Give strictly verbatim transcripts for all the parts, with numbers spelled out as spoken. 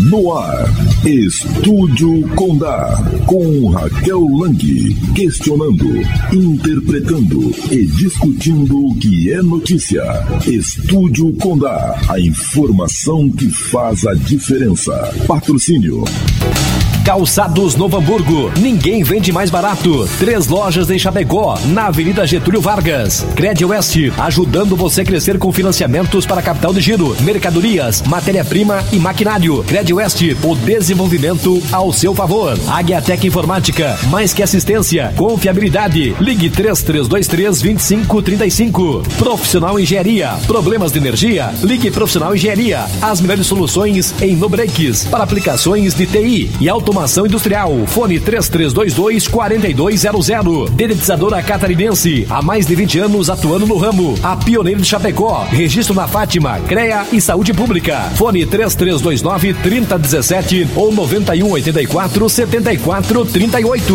No ar, Estúdio Condá, com Raquel Lang, questionando, interpretando e discutindo o que é notícia. Estúdio Condá, a informação que faz a diferença. Patrocínio Calçados Novo Hamburgo, ninguém vende mais barato. Três lojas em Chapecó, na Avenida Getúlio Vargas. Credwest, ajudando você a crescer com financiamentos para capital de giro, mercadorias, matéria-prima e maquinário. Credwest, o desenvolvimento ao seu favor. Agiatec Informática, mais que assistência, confiabilidade. Ligue três três dois três, dois cinco três cinco. Profissional Engenharia, problemas de energia? Ligue Profissional Engenharia. As melhores soluções em no-breaks para aplicações de T I e automação industrial. Fone três três dois dois, quatro dois zero zero. Dedetizadora Catarinense, há mais de vinte anos atuando no ramo. A pioneira de Chapecó. Registro na Fátima, CREA e Saúde Pública. Fone três três dois nove, trinta dezessete ou noventa e um, oitenta e quatro, setenta e quatro, trinta e oito.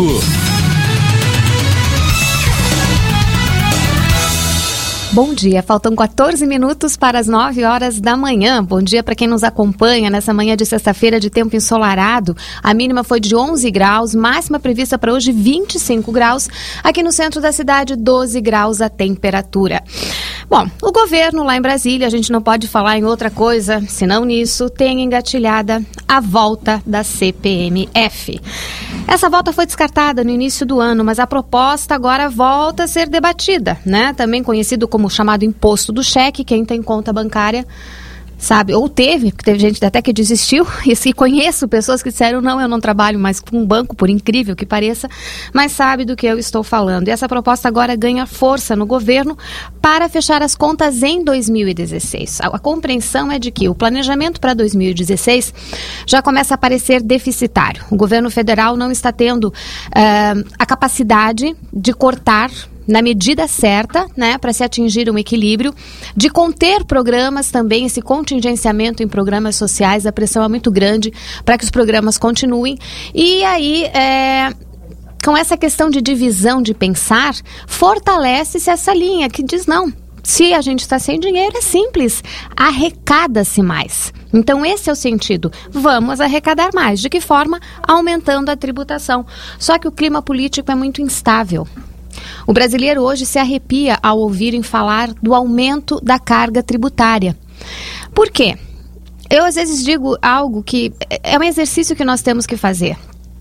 Bom dia, faltam quatorze minutos para as nove horas da manhã. Bom dia para quem nos acompanha nessa manhã de sexta-feira de tempo ensolarado. A mínima foi de onze graus, máxima prevista para hoje vinte e cinco graus. Aqui no centro da cidade, doze graus a temperatura. Bom, o governo lá em Brasília, a gente não pode falar em outra coisa, senão nisso, tem engatilhada a volta da C P M F. Essa volta foi descartada no início do ano, mas a proposta agora volta a ser debatida, né? Também conhecido como o chamado imposto do cheque. Quem tem conta bancária sabe, ou teve, porque teve gente até que desistiu, e se conheço pessoas que disseram, não, eu não trabalho mais com um banco, por incrível que pareça, mas sabe do que eu estou falando. E essa proposta agora ganha força no governo para fechar as contas em dois mil e dezesseis. A, a compreensão é de que o planejamento para dois mil e dezesseis já começa a parecer deficitário. O governo federal não está tendo uh, a capacidade de cortar na medida certa, né, para se atingir um equilíbrio, de conter programas também, esse contingenciamento em programas sociais, a pressão é muito grande para que os programas continuem. E aí, é, com essa questão de divisão de pensar, fortalece-se essa linha que diz, não, se a gente está sem dinheiro, é simples, arrecada-se mais. Então esse é o sentido, vamos arrecadar mais. De que forma? Aumentando a tributação. Só que o clima político é muito instável. O brasileiro hoje se arrepia ao ouvirem falar do aumento da carga tributária. Por quê? Eu às vezes digo algo que é um exercício que nós temos que fazer.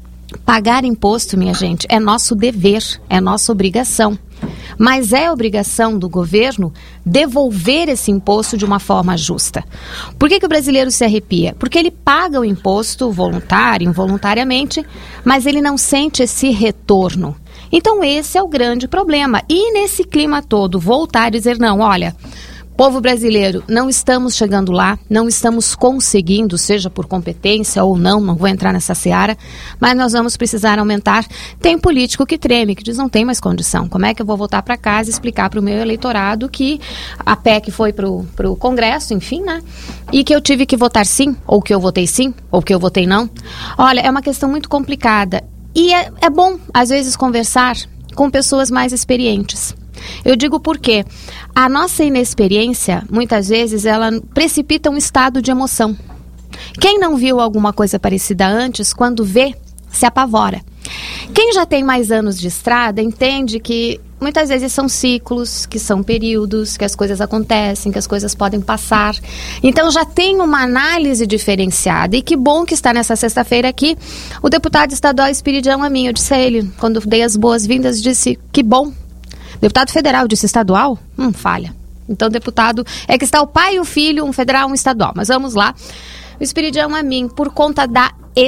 Pagar imposto, minha gente, é nosso dever, é nossa obrigação. Mas é obrigação do governo devolver esse imposto de uma forma justa. Por que que o brasileiro se arrepia? Porque ele paga o imposto voluntário, involuntariamente, mas ele não sente esse retorno. Então esse é o grande problema. E nesse clima todo, voltar e dizer, não, olha, povo brasileiro, não estamos chegando lá, não estamos conseguindo, seja por competência ou não, não vou entrar nessa seara, mas nós vamos precisar aumentar. Tem político que treme, que diz, não tem mais condição. Como é que eu vou voltar para casa e explicar para o meu eleitorado que a P E C foi para o Congresso, enfim, né? E que eu tive que votar sim, ou que eu votei sim, ou que eu votei não. Olha, é uma questão muito complicada. E é, é bom, às vezes, conversar com pessoas mais experientes. Eu digo porque a nossa inexperiência, muitas vezes, ela precipita um estado de emoção. Quem não viu alguma coisa parecida antes, quando vê, se apavora. Quem já tem mais anos de estrada entende que muitas vezes são ciclos, que são períodos, que as coisas acontecem, que as coisas podem passar. Então já tem uma análise diferenciada. E que bom que está nessa sexta-feira aqui o deputado estadual Espiridião Amin. Eu disse a ele, quando dei as boas-vindas, disse, que bom. Deputado federal, disse estadual? Hum, falha. Então deputado, é que está o pai e o filho, um federal, um estadual. Mas vamos lá. O Espiridião Amin, por conta da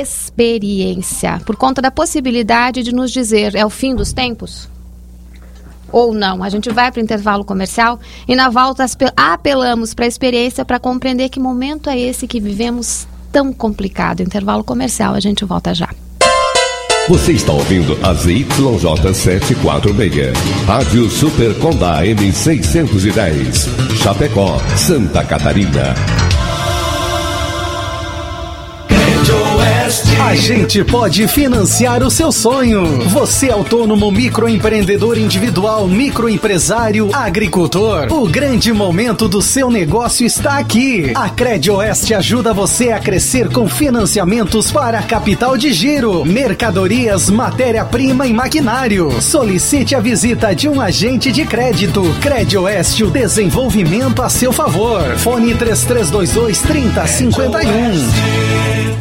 experiência, por conta da possibilidade de nos dizer, é o fim dos tempos? Ou não? A gente vai para o intervalo comercial e na volta apelamos para a experiência para compreender que momento é esse que vivemos tão complicado. Intervalo comercial, a gente volta já. Você está ouvindo a Z Y J setecentos e quarenta e seis, Rádio Super Condá M seiscentos e dez, Chapecó, Santa Catarina. A gente pode financiar o seu sonho. Você autônomo, microempreendedor individual, microempresário, agricultor. O grande momento do seu negócio está aqui. A CredOeste ajuda você a crescer com financiamentos para capital de giro, mercadorias, matéria-prima e maquinário. Solicite a visita de um agente de crédito. CredOeste, o desenvolvimento a seu favor. Fone três três dois dois, três zero cinco um.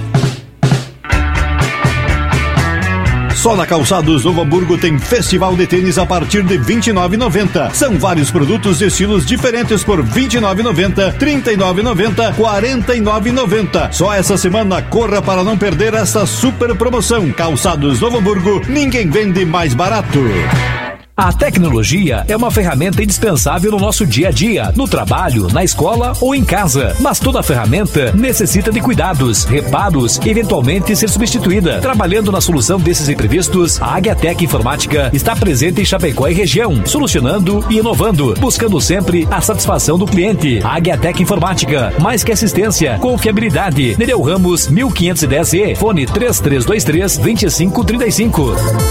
Só na Calçados Novo Hamburgo tem festival de tênis a partir de vinte e nove reais e noventa centavos. São vários produtos e estilos diferentes por vinte e nove reais e noventa centavos, trinta e nove reais e noventa centavos, quarenta e nove reais e noventa centavos. Só essa semana corra para não perder essa super promoção. Calçados Novo Hamburgo, ninguém vende mais barato. A tecnologia é uma ferramenta indispensável no nosso dia a dia, no trabalho, na escola ou em casa. Mas toda ferramenta necessita de cuidados, reparos e eventualmente ser substituída. Trabalhando na solução desses imprevistos, a Águiatec Informática está presente em Chapecó e região, solucionando e inovando, buscando sempre a satisfação do cliente. A Águiatec Informática, mais que assistência, confiabilidade. Nereu Ramos, mil quinhentos e dez E, fone três três dois três, dois cinco três cinco.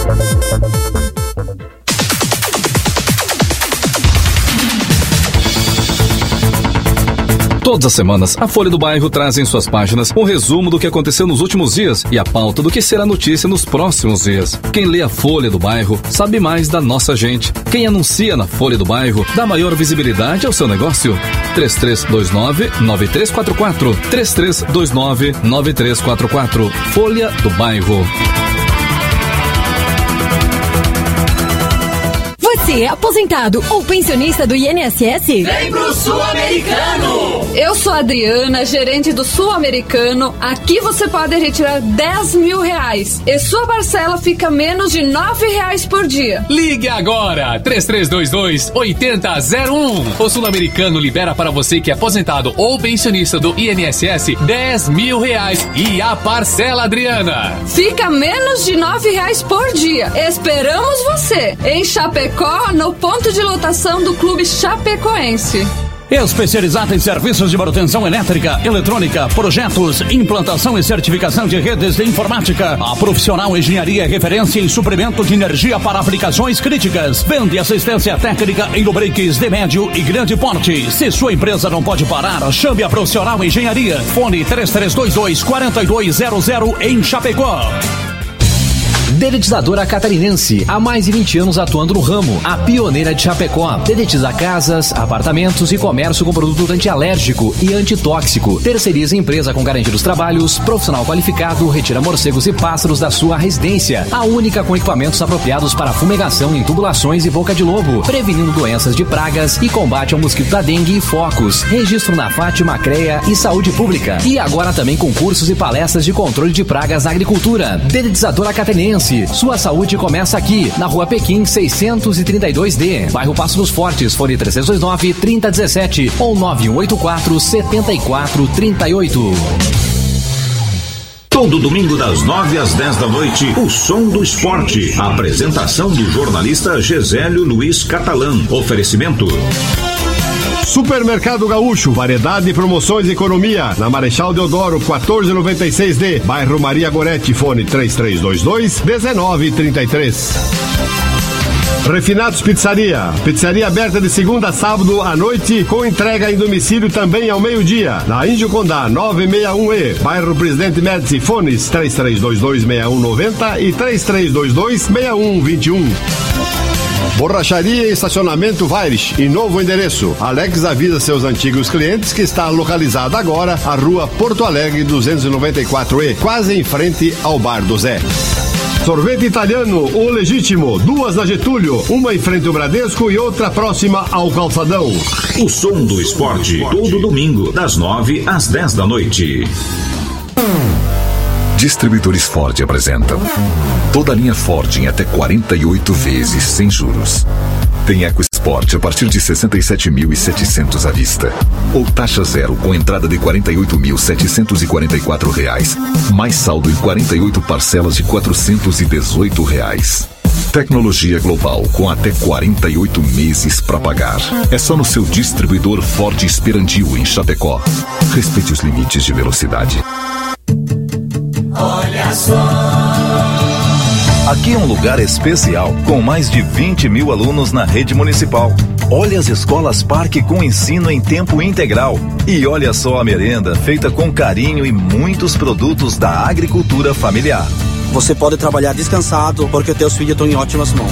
Todas as semanas, a Folha do Bairro traz em suas páginas um resumo do que aconteceu nos últimos dias e a pauta do que será notícia nos próximos dias. Quem lê a Folha do Bairro sabe mais da nossa gente. Quem anuncia na Folha do Bairro dá maior visibilidade ao seu negócio. três três dois nove, nove três quatro quatro, três três dois nove, nove três quatro quatro. Folha do Bairro. Você é aposentado ou pensionista do I N S S? Vem pro Sul-Americano! Eu sou a Adriana, gerente do Sul-Americano. Aqui você pode retirar dez mil reais e sua parcela fica menos de nove reais por dia. Ligue agora, três três dois dois, oito zero zero um. O Sul-Americano libera para você que é aposentado ou pensionista do I N S S dez mil reais e a parcela, Adriana? Fica menos de nove reais por dia. Esperamos você em Chapecó, no ponto de lotação do Clube Chapecoense. Especializada em serviços de manutenção elétrica, eletrônica, projetos, implantação e certificação de redes de informática. A Profissional Engenharia é referência em suprimento de energia para aplicações críticas. Vende assistência técnica em lubriques de médio e grande porte. Se sua empresa não pode parar, chame a Profissional Engenharia. Fone três três dois dois, quatro dois zero zero em Chapecó. Dedetizadora Catarinense, há mais de vinte anos atuando no ramo, a pioneira de Chapecó. Dedetiza casas, apartamentos e comércio com produto antialérgico e antitóxico. Terceiriza empresa com garantia dos trabalhos, profissional qualificado, retira morcegos e pássaros da sua residência. A única com equipamentos apropriados para fumigação em tubulações e boca de lobo, prevenindo doenças de pragas e combate ao mosquito da dengue e focos. Registro na Fátima, CREA e Saúde Pública. E agora também com cursos e palestras de controle de pragas na agricultura. Dedetizadora Catarinense. Sua saúde começa aqui, na Rua Pequim seiscentos e trinta e dois D, bairro Passo dos Fortes, fone três três dois nove, trinta dezessete ou nove um oito quatro, setenta e quatro, trinta e oito. Todo domingo das nove às dez da noite, o Som do Esporte. A apresentação do jornalista Gesélio Luiz Catalã. Oferecimento Supermercado Gaúcho, variedade, promoções e economia. Na Marechal Deodoro, quatorze e noventa e seis D, bairro Maria Goretti, fone três três dois dois, dezenove trinta e três. Refinados Pizzaria. Pizzaria aberta de segunda a sábado à noite, com entrega em domicílio também ao meio-dia. Na Índio Condá, novecentos e sessenta e um E, bairro Presidente Médici, fones três três dois dois, seis um nove zero e três três dois dois, seis um dois um. Borracharia e estacionamento Vaires e novo endereço. Alex avisa seus antigos clientes que está localizado agora a rua Porto Alegre duzentos e noventa e quatro E, quase em frente ao Bar do Zé. Sorvete italiano, o legítimo, duas na Getúlio, uma em frente ao Bradesco e outra próxima ao Calçadão. O Som do Esporte, todo domingo, das nove às dez da noite. Distribuidores Ford apresentam toda a linha Ford em até quarenta e oito vezes sem juros. Tem EcoSport a partir de sessenta e sete mil e setecentos à vista. Ou taxa zero com entrada de quarenta e oito mil setecentos e quarenta e quatro reais. Mais saldo em quarenta e oito parcelas de quatrocentos e dezoito reais. Tecnologia global com até quarenta e oito meses para pagar. É só no seu distribuidor Ford Esperandio em Chapecó. Respeite os limites de velocidade. Olha Aqui é um lugar especial, com mais de vinte mil alunos na rede municipal. Olha as escolas Parque com ensino em tempo integral. E olha só a merenda, feita com carinho e muitos produtos da agricultura familiar. Você pode trabalhar descansado, porque teus filhos estão em ótimas mãos.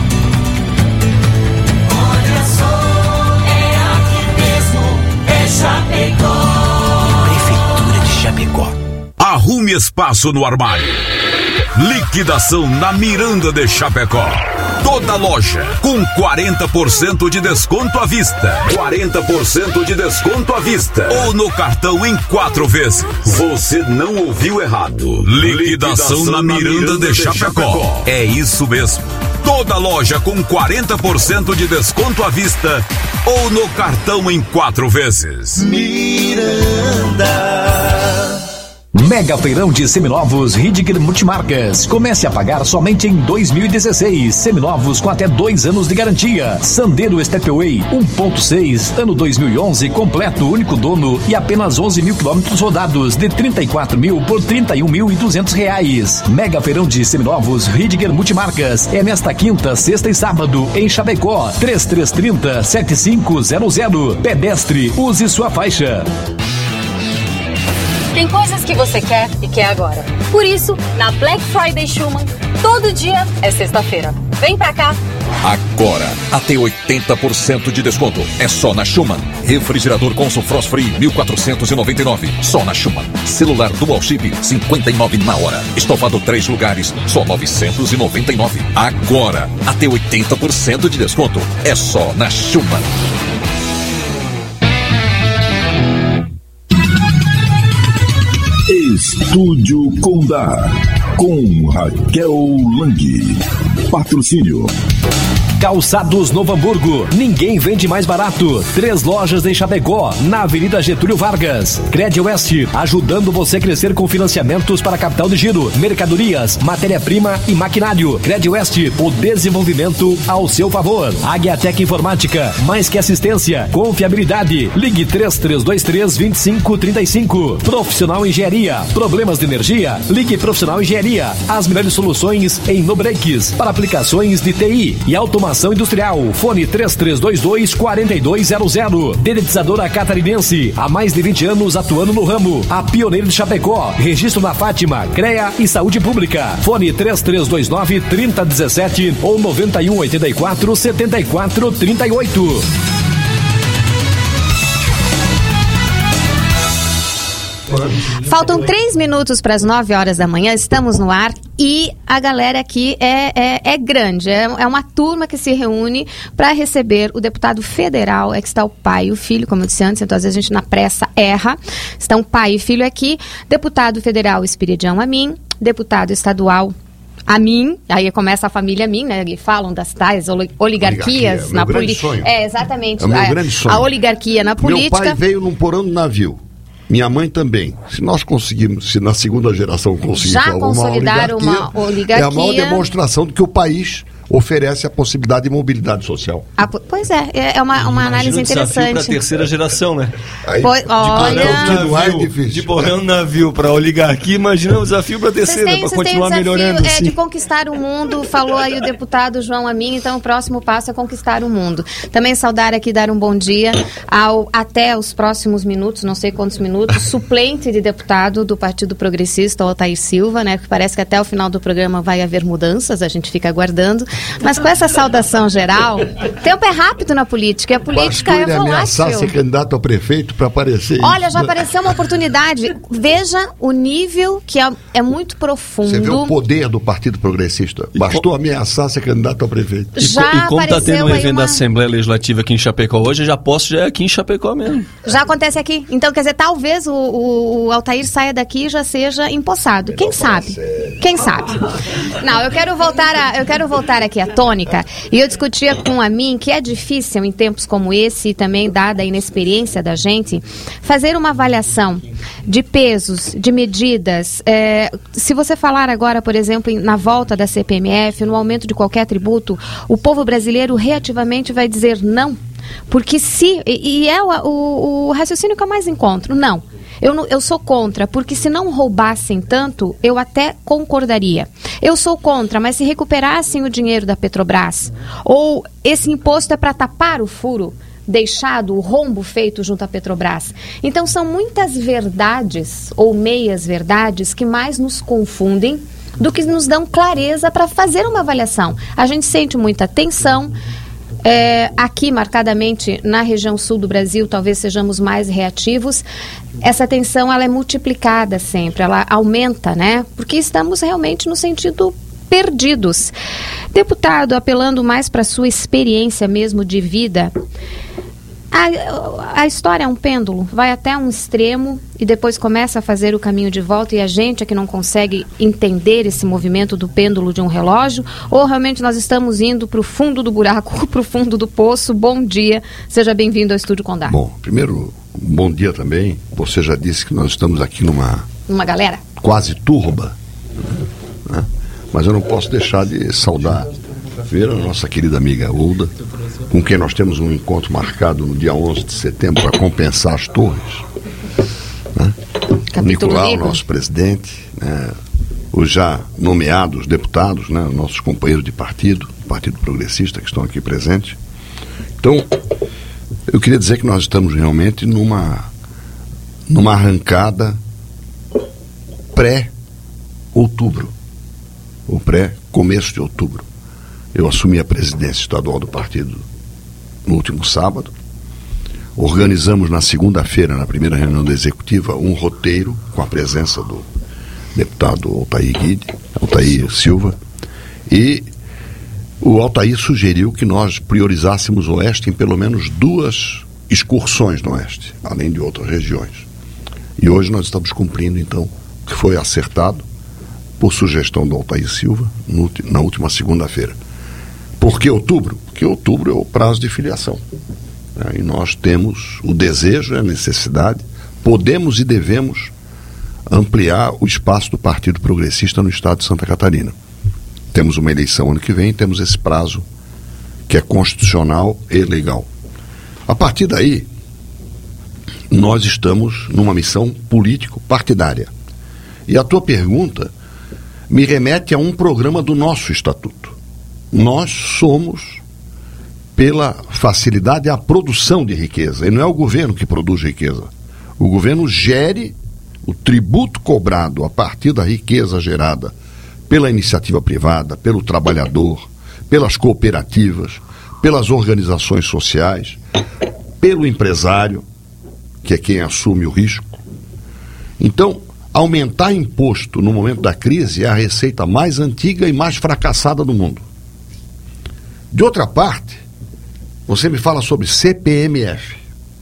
Olha só, é aqui mesmo, é Chapecó. Prefeitura de Chapecó. Arrume espaço no armário. Liquidação na Miranda de Chapecó. Toda loja com quarenta por cento de desconto à vista. quarenta por cento de desconto à vista. Ou no cartão em quatro vezes. Você não ouviu errado. Liquidação, Liquidação na Miranda, Miranda de, de Chapecó. Chapecó. É isso mesmo. Toda loja com quarenta por cento de desconto à vista. Ou no cartão em quatro vezes. Miranda. Mega Feirão de Seminovos Ridger Multimarcas. Comece a pagar somente em dois mil e dezesseis. Seminovos com até dois anos de garantia. Sandero Stepway um ponto seis, ano dois mil e onze, completo, único dono e apenas onze mil quilômetros rodados, de trinta e quatro mil por trinta e um mil e duzentos reais. Mega Feirão de Seminovos Ridger Multimarcas. É nesta quinta, sexta e sábado em Chapecó. três três três zero, sete cinco zero zero. Pedestre, use sua faixa. Tem coisas que você quer e quer agora. Por isso, na Black Friday Schumann, todo dia é sexta-feira. Vem pra cá. Agora, até oitenta por cento de desconto. É só na Schumann. Refrigerador Consul Frost Free, mil quatrocentos e noventa e nove. Só na Schumann. Celular Dual Chip, cinquenta e nove na hora. Estofado três lugares, só novecentos e noventa e nove. Agora, até oitenta por cento de desconto. É só na Schumann. Estúdio Condá, com Raquel Lang. Patrocínio. Calçados Novo Hamburgo, ninguém vende mais barato. Três lojas em Chapecó, na Avenida Getúlio Vargas. Crédito Oeste, ajudando você a crescer com financiamentos para capital de giro, mercadorias, matéria-prima e maquinário. Crédito Oeste, o desenvolvimento ao seu favor. Agiatec Informática, mais que assistência, confiabilidade. Ligue três três dois três, dois cinco três cinco. Profissional Engenharia, problemas de energia? Ligue Profissional Engenharia. As melhores soluções em no-breaks para aplicações de T I e automação industrial. Fone três três dois dois, quatro dois zero zero. Dedetizadora Catarinense, há mais de vinte anos atuando no ramo. A pioneira de Chapecó. Registro na Fátima, CREA e Saúde Pública. Fone três três dois nove, três zero um sete ou nove um oito quatro, sete quatro três oito. Faltam três minutos para as nove horas da manhã, estamos no ar e a galera aqui é, é, é grande, é, é uma turma que se reúne para receber o deputado federal, é que está o pai e o filho, como eu disse antes, então às vezes a gente na pressa erra, estão pai e filho aqui, deputado federal Espiridião Amin, deputado estadual Amin, aí começa a família Amin, né? E falam das tais oligarquias Oligarquia, na política. É, exatamente. É o meu a, grande sonho. A oligarquia na política. Meu pai veio num porão do navio. Minha mãe também. Se nós conseguimos, se na segunda geração conseguimos já consolidar uma oligarquia, é a maior demonstração de que o país oferece a possibilidade de mobilidade social. Ah, pois é, é uma, uma análise interessante. Para a terceira geração, né? Aí, pois, olha, de porão no navio para oligarquia, imagina o desafio para a terceira, para continuar melhorando. É assim. de conquistar o mundo, falou aí o deputado João Amin, então o próximo passo é conquistar o mundo. Também saudar aqui, dar um bom dia ao, até os próximos minutos, não sei quantos minutos, suplente de deputado do Partido Progressista, o Altair Silva, né? Que parece que até o final do programa vai haver mudanças, a gente fica aguardando. Mas com essa saudação geral, o tempo é rápido na política, e a política Bastou é volátil. ameaçar ser candidato a prefeito para aparecer. Olha, isso, já né? apareceu uma oportunidade. Veja o nível que é, é muito profundo. Você vê o poder do Partido Progressista. Bastou ameaçar ser candidato a prefeito. E, já e como está tendo um evento uma... da Assembleia Legislativa aqui em Chapecó hoje, já posso, já é aqui em Chapecó mesmo. Já acontece aqui. Então, quer dizer, talvez o, o, o Altair saia daqui e já seja empossado. Quem sabe? Quem sabe? Não, eu quero voltar a, eu quero voltar aqui à tônica. E eu discutia com a mim que é difícil em tempos como esse, e também dada a inexperiência da gente, fazer uma avaliação de pesos, de medidas. É, se você falar agora, por exemplo, na volta da C P M F, no aumento de qualquer tributo, o povo brasileiro reativamente vai dizer não. Porque se... E, e é o, o, o raciocínio que eu mais encontro. Não. Eu, não, eu sou contra, porque se não roubassem tanto, eu até concordaria. Eu sou contra, mas se recuperassem o dinheiro da Petrobras, ou esse imposto é para tapar o furo deixado, o rombo feito junto à Petrobras. Então são muitas verdades ou meias verdades que mais nos confundem do que nos dão clareza para fazer uma avaliação. A gente sente muita tensão. É, aqui, marcadamente, na região sul do Brasil, talvez sejamos mais reativos. Essa tensão, ela é multiplicada sempre, ela aumenta, né? Porque estamos realmente no sentido perdidos. Deputado, apelando mais para a sua experiência mesmo de vida, a, a história é um pêndulo, vai até um extremo e depois começa a fazer o caminho de volta, e a gente é que não consegue entender esse movimento do pêndulo de um relógio, ou realmente nós estamos indo para o fundo do buraco, para o fundo do poço. Bom dia, seja bem-vindo ao Estúdio Condá. Bom, primeiro, bom dia também. Você já disse que nós estamos aqui numa... Uma galera? Quase turba, né? Mas eu não posso deixar de saudar ver a nossa querida amiga Ulda, com quem nós temos um encontro marcado no dia onze de setembro para compensar as torres, né? O Nicolau, nosso presidente, né? Os já nomeados deputados, né? Nossos companheiros de partido, Partido Progressista, que estão aqui presentes. Então, eu queria dizer que nós estamos realmente numa, numa arrancada pré-outubro, ou pré-começo de outubro. Eu assumi a presidência estadual do partido no último sábado. Organizamos na segunda-feira, na primeira reunião da executiva, um roteiro com a presença do deputado Altair Guide, Altair Silva, e o Altair sugeriu que nós priorizássemos o Oeste em pelo menos duas excursões no Oeste, além de outras regiões. E hoje nós estamos cumprindo, então, o que foi acertado por sugestão do Altair Silva no, na última segunda-feira. Por que outubro? Porque outubro é o prazo de filiação, né? E nós temos o desejo, a necessidade, podemos e devemos ampliar o espaço do Partido Progressista no estado de Santa Catarina. Temos uma eleição ano que vem, temos esse prazo que é constitucional e legal. A partir daí, nós estamos numa missão político-partidária. E a tua pergunta me remete a um programa do nosso estatuto. Nós somos pela facilidade à produção de riqueza, e não é o governo que produz riqueza. O governo gere o tributo cobrado a partir da riqueza gerada pela iniciativa privada, pelo trabalhador, pelas cooperativas, pelas organizações sociais, pelo empresário, que é quem assume o risco. Então, aumentar imposto no momento da crise é a receita mais antiga e mais fracassada do mundo. De outra parte, você me fala sobre C P M F.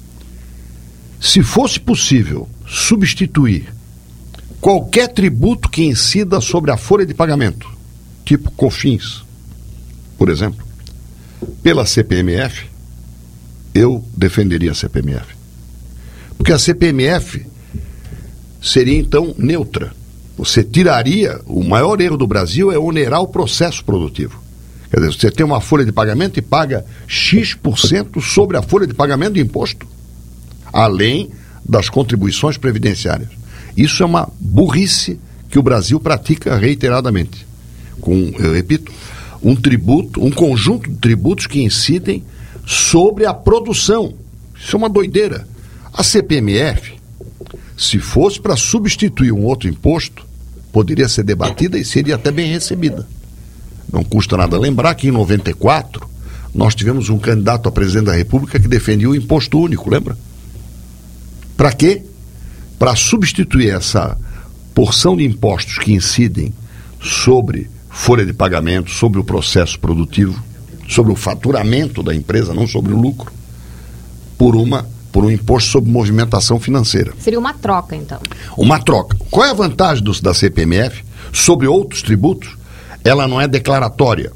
Se fosse possível substituir qualquer tributo que incida sobre a folha de pagamento, tipo COFINS, por exemplo, pela C P M F, eu defenderia a C P M F. Porque a C P M F seria então neutra. Você tiraria, o maior erro do Brasil é onerar o processo produtivo. Quer dizer, você tem uma folha de pagamento e paga X por cento sobre a folha de pagamento de imposto, além das contribuições previdenciárias. Isso é uma burrice que o Brasil pratica reiteradamente. Com, eu repito, um tributo, um conjunto de tributos que incidem sobre a produção. Isso é uma doideira. A C P M F, se fosse para substituir um outro imposto, poderia ser debatida e seria até bem recebida. Não custa nada lembrar que em noventa e quatro nós tivemos um candidato a presidente da República que defendia o imposto único, lembra? Para quê? Para substituir essa porção de impostos que incidem sobre folha de pagamento, sobre o processo produtivo, sobre o faturamento da empresa, não sobre o lucro, por uma por um imposto sobre movimentação financeira. Seria uma troca, então. Uma troca. Qual é a vantagem do, da C P M F sobre outros tributos? Ela não é declaratória.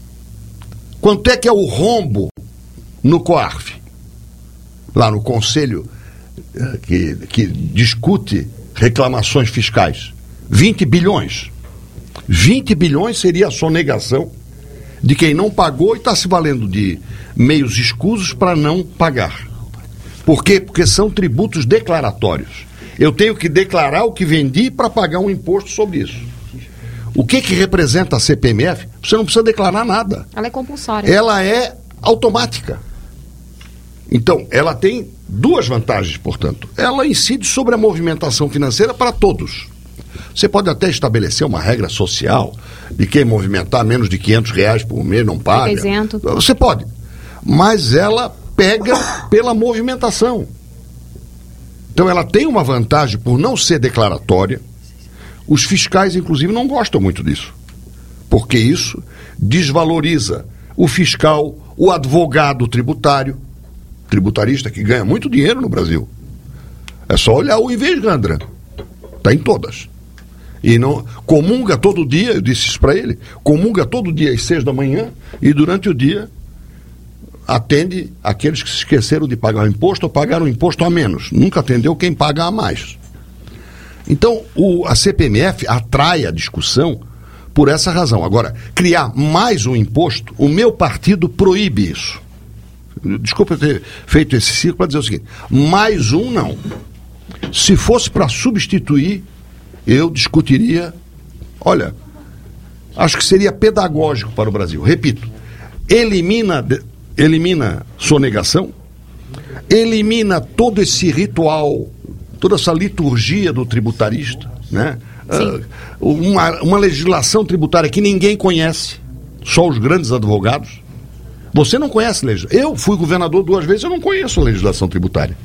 Quanto é que é o rombo no COARF? Lá no Conselho que, que discute reclamações fiscais. vinte bilhões. vinte bilhões seria a sonegação de quem não pagou e está se valendo de meios escusos para não pagar. Por quê? Porque são tributos declaratórios. Eu tenho que declarar o que vendi para pagar um imposto sobre isso. O que que representa a C P M F? Você não precisa declarar nada. Ela é compulsória. Ela é automática. Então, ela tem duas vantagens, portanto. Ela incide sobre a movimentação financeira para todos. Você pode até estabelecer uma regra social de quem movimentar menos de quinhentos reais por mês não paga. Isento. Você pode. Mas ela pega pela movimentação. Então ela tem uma vantagem por não ser declaratória. Os fiscais, inclusive, não gostam muito disso. Porque isso desvaloriza o fiscal, o advogado tributário, tributarista que ganha muito dinheiro no Brasil. É só olhar o Ivesgandra. Está em todas. E não comunga todo dia, eu disse isso para ele, comunga todo dia às seis da manhã e durante o dia atende aqueles que se esqueceram de pagar o imposto ou pagaram o imposto a menos. Nunca atendeu quem paga a mais. Então, o, a C P M F atrai a discussão por essa razão. Agora, criar mais um imposto, o meu partido proíbe isso. Desculpa eu ter feito esse ciclo para dizer o seguinte, mais um não. Se fosse para substituir, eu discutiria, olha, acho que seria pedagógico para o Brasil. Repito, elimina, elimina sonegação, elimina todo esse ritual, toda essa liturgia do tributarista, né? Uh, uma, uma legislação tributária que ninguém conhece, só os grandes advogados. Você não conhece legislação. Eu fui governador duas vezes, eu não conheço a legislação tributária.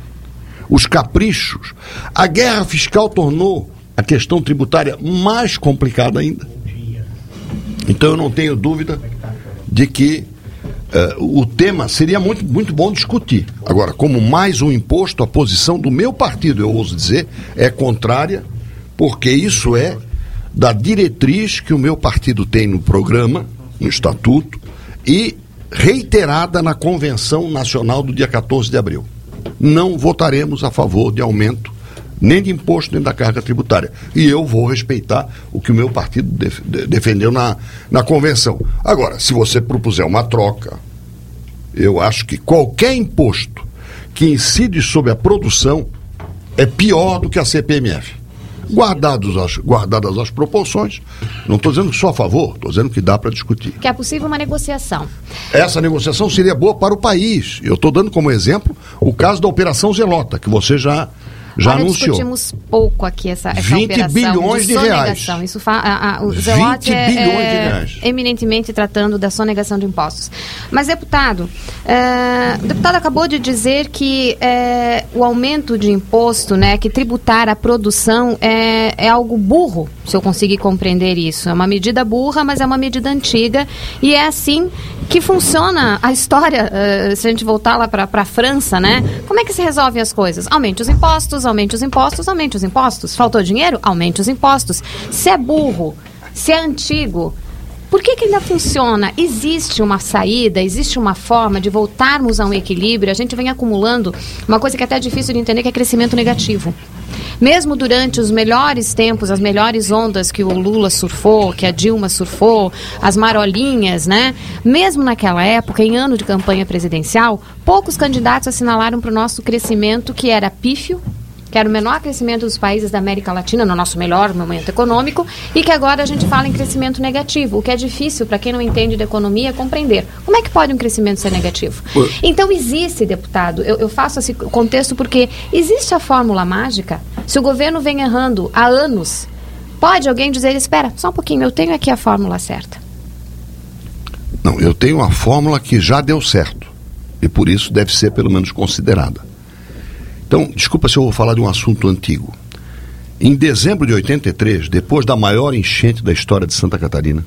Os caprichos. A guerra fiscal tornou a questão tributária mais complicada ainda. Então eu não tenho dúvida de que uh, o tema seria muito, muito bom discutir. Agora, como mais um imposto, a posição do meu partido, eu ouso dizer, é contrária, porque isso é da diretriz que o meu partido tem no programa, no estatuto, e reiterada na Convenção Nacional do dia quatorze de abril. Não votaremos a favor de aumento nem de imposto, nem da carga tributária. E eu vou respeitar o que o meu partido def- defendeu na, na convenção. Agora, se você propuser uma troca, eu acho que qualquer imposto que incide sobre a produção é pior do que a C P M F. Guardados as, guardadas as proporções, não estou dizendo que sou a favor, estou dizendo que dá para discutir. Que é possível uma negociação. Essa negociação seria boa para o país. Eu estou dando como exemplo o caso da Operação Zelota, que você já... Já Olha, anunciou. discutimos pouco aqui essa, essa vinte operação bilhões de, de reais. Isso fa, a, a, o Zelote é, bilhões é de reais. eminentemente tratando da sonegação de impostos. Mas, deputado, é, o deputado acabou de dizer que é, o aumento de imposto, né, que tributar a produção é, é algo burro, se eu conseguir compreender isso. É uma medida burra, mas é uma medida antiga e é assim que funciona a história, uh, se a gente voltar lá para a França, né? Como é que se resolvem as coisas? Aumente os impostos, aumente os impostos, aumente os impostos. Faltou dinheiro? Aumente os impostos. Se é burro, se é antigo, por que que ainda funciona? Existe uma saída, existe uma forma de voltarmos a um equilíbrio. A gente vem acumulando uma coisa que é até difícil de entender, que é crescimento negativo. Mesmo durante os melhores tempos, as melhores ondas que o Lula surfou, que a Dilma surfou, as marolinhas, né? Mesmo naquela época, em ano de campanha presidencial, poucos candidatos assinalaram para o nosso crescimento que era pífio, que era o menor crescimento dos países da América Latina, no nosso melhor momento econômico, e que agora a gente fala em crescimento negativo, o que é difícil para quem não entende de economia compreender. Como é que pode um crescimento ser negativo? Então existe, deputado, eu, eu faço esse contexto porque existe a fórmula mágica. Se o governo vem errando há anos, pode alguém dizer, espera, só um pouquinho, eu tenho aqui a fórmula certa. Não, eu tenho uma fórmula que já deu certo, e por isso deve ser pelo menos considerada. Então, desculpa se eu vou falar de um assunto antigo. Em dezembro de oitenta e três, depois da maior enchente da história de Santa Catarina,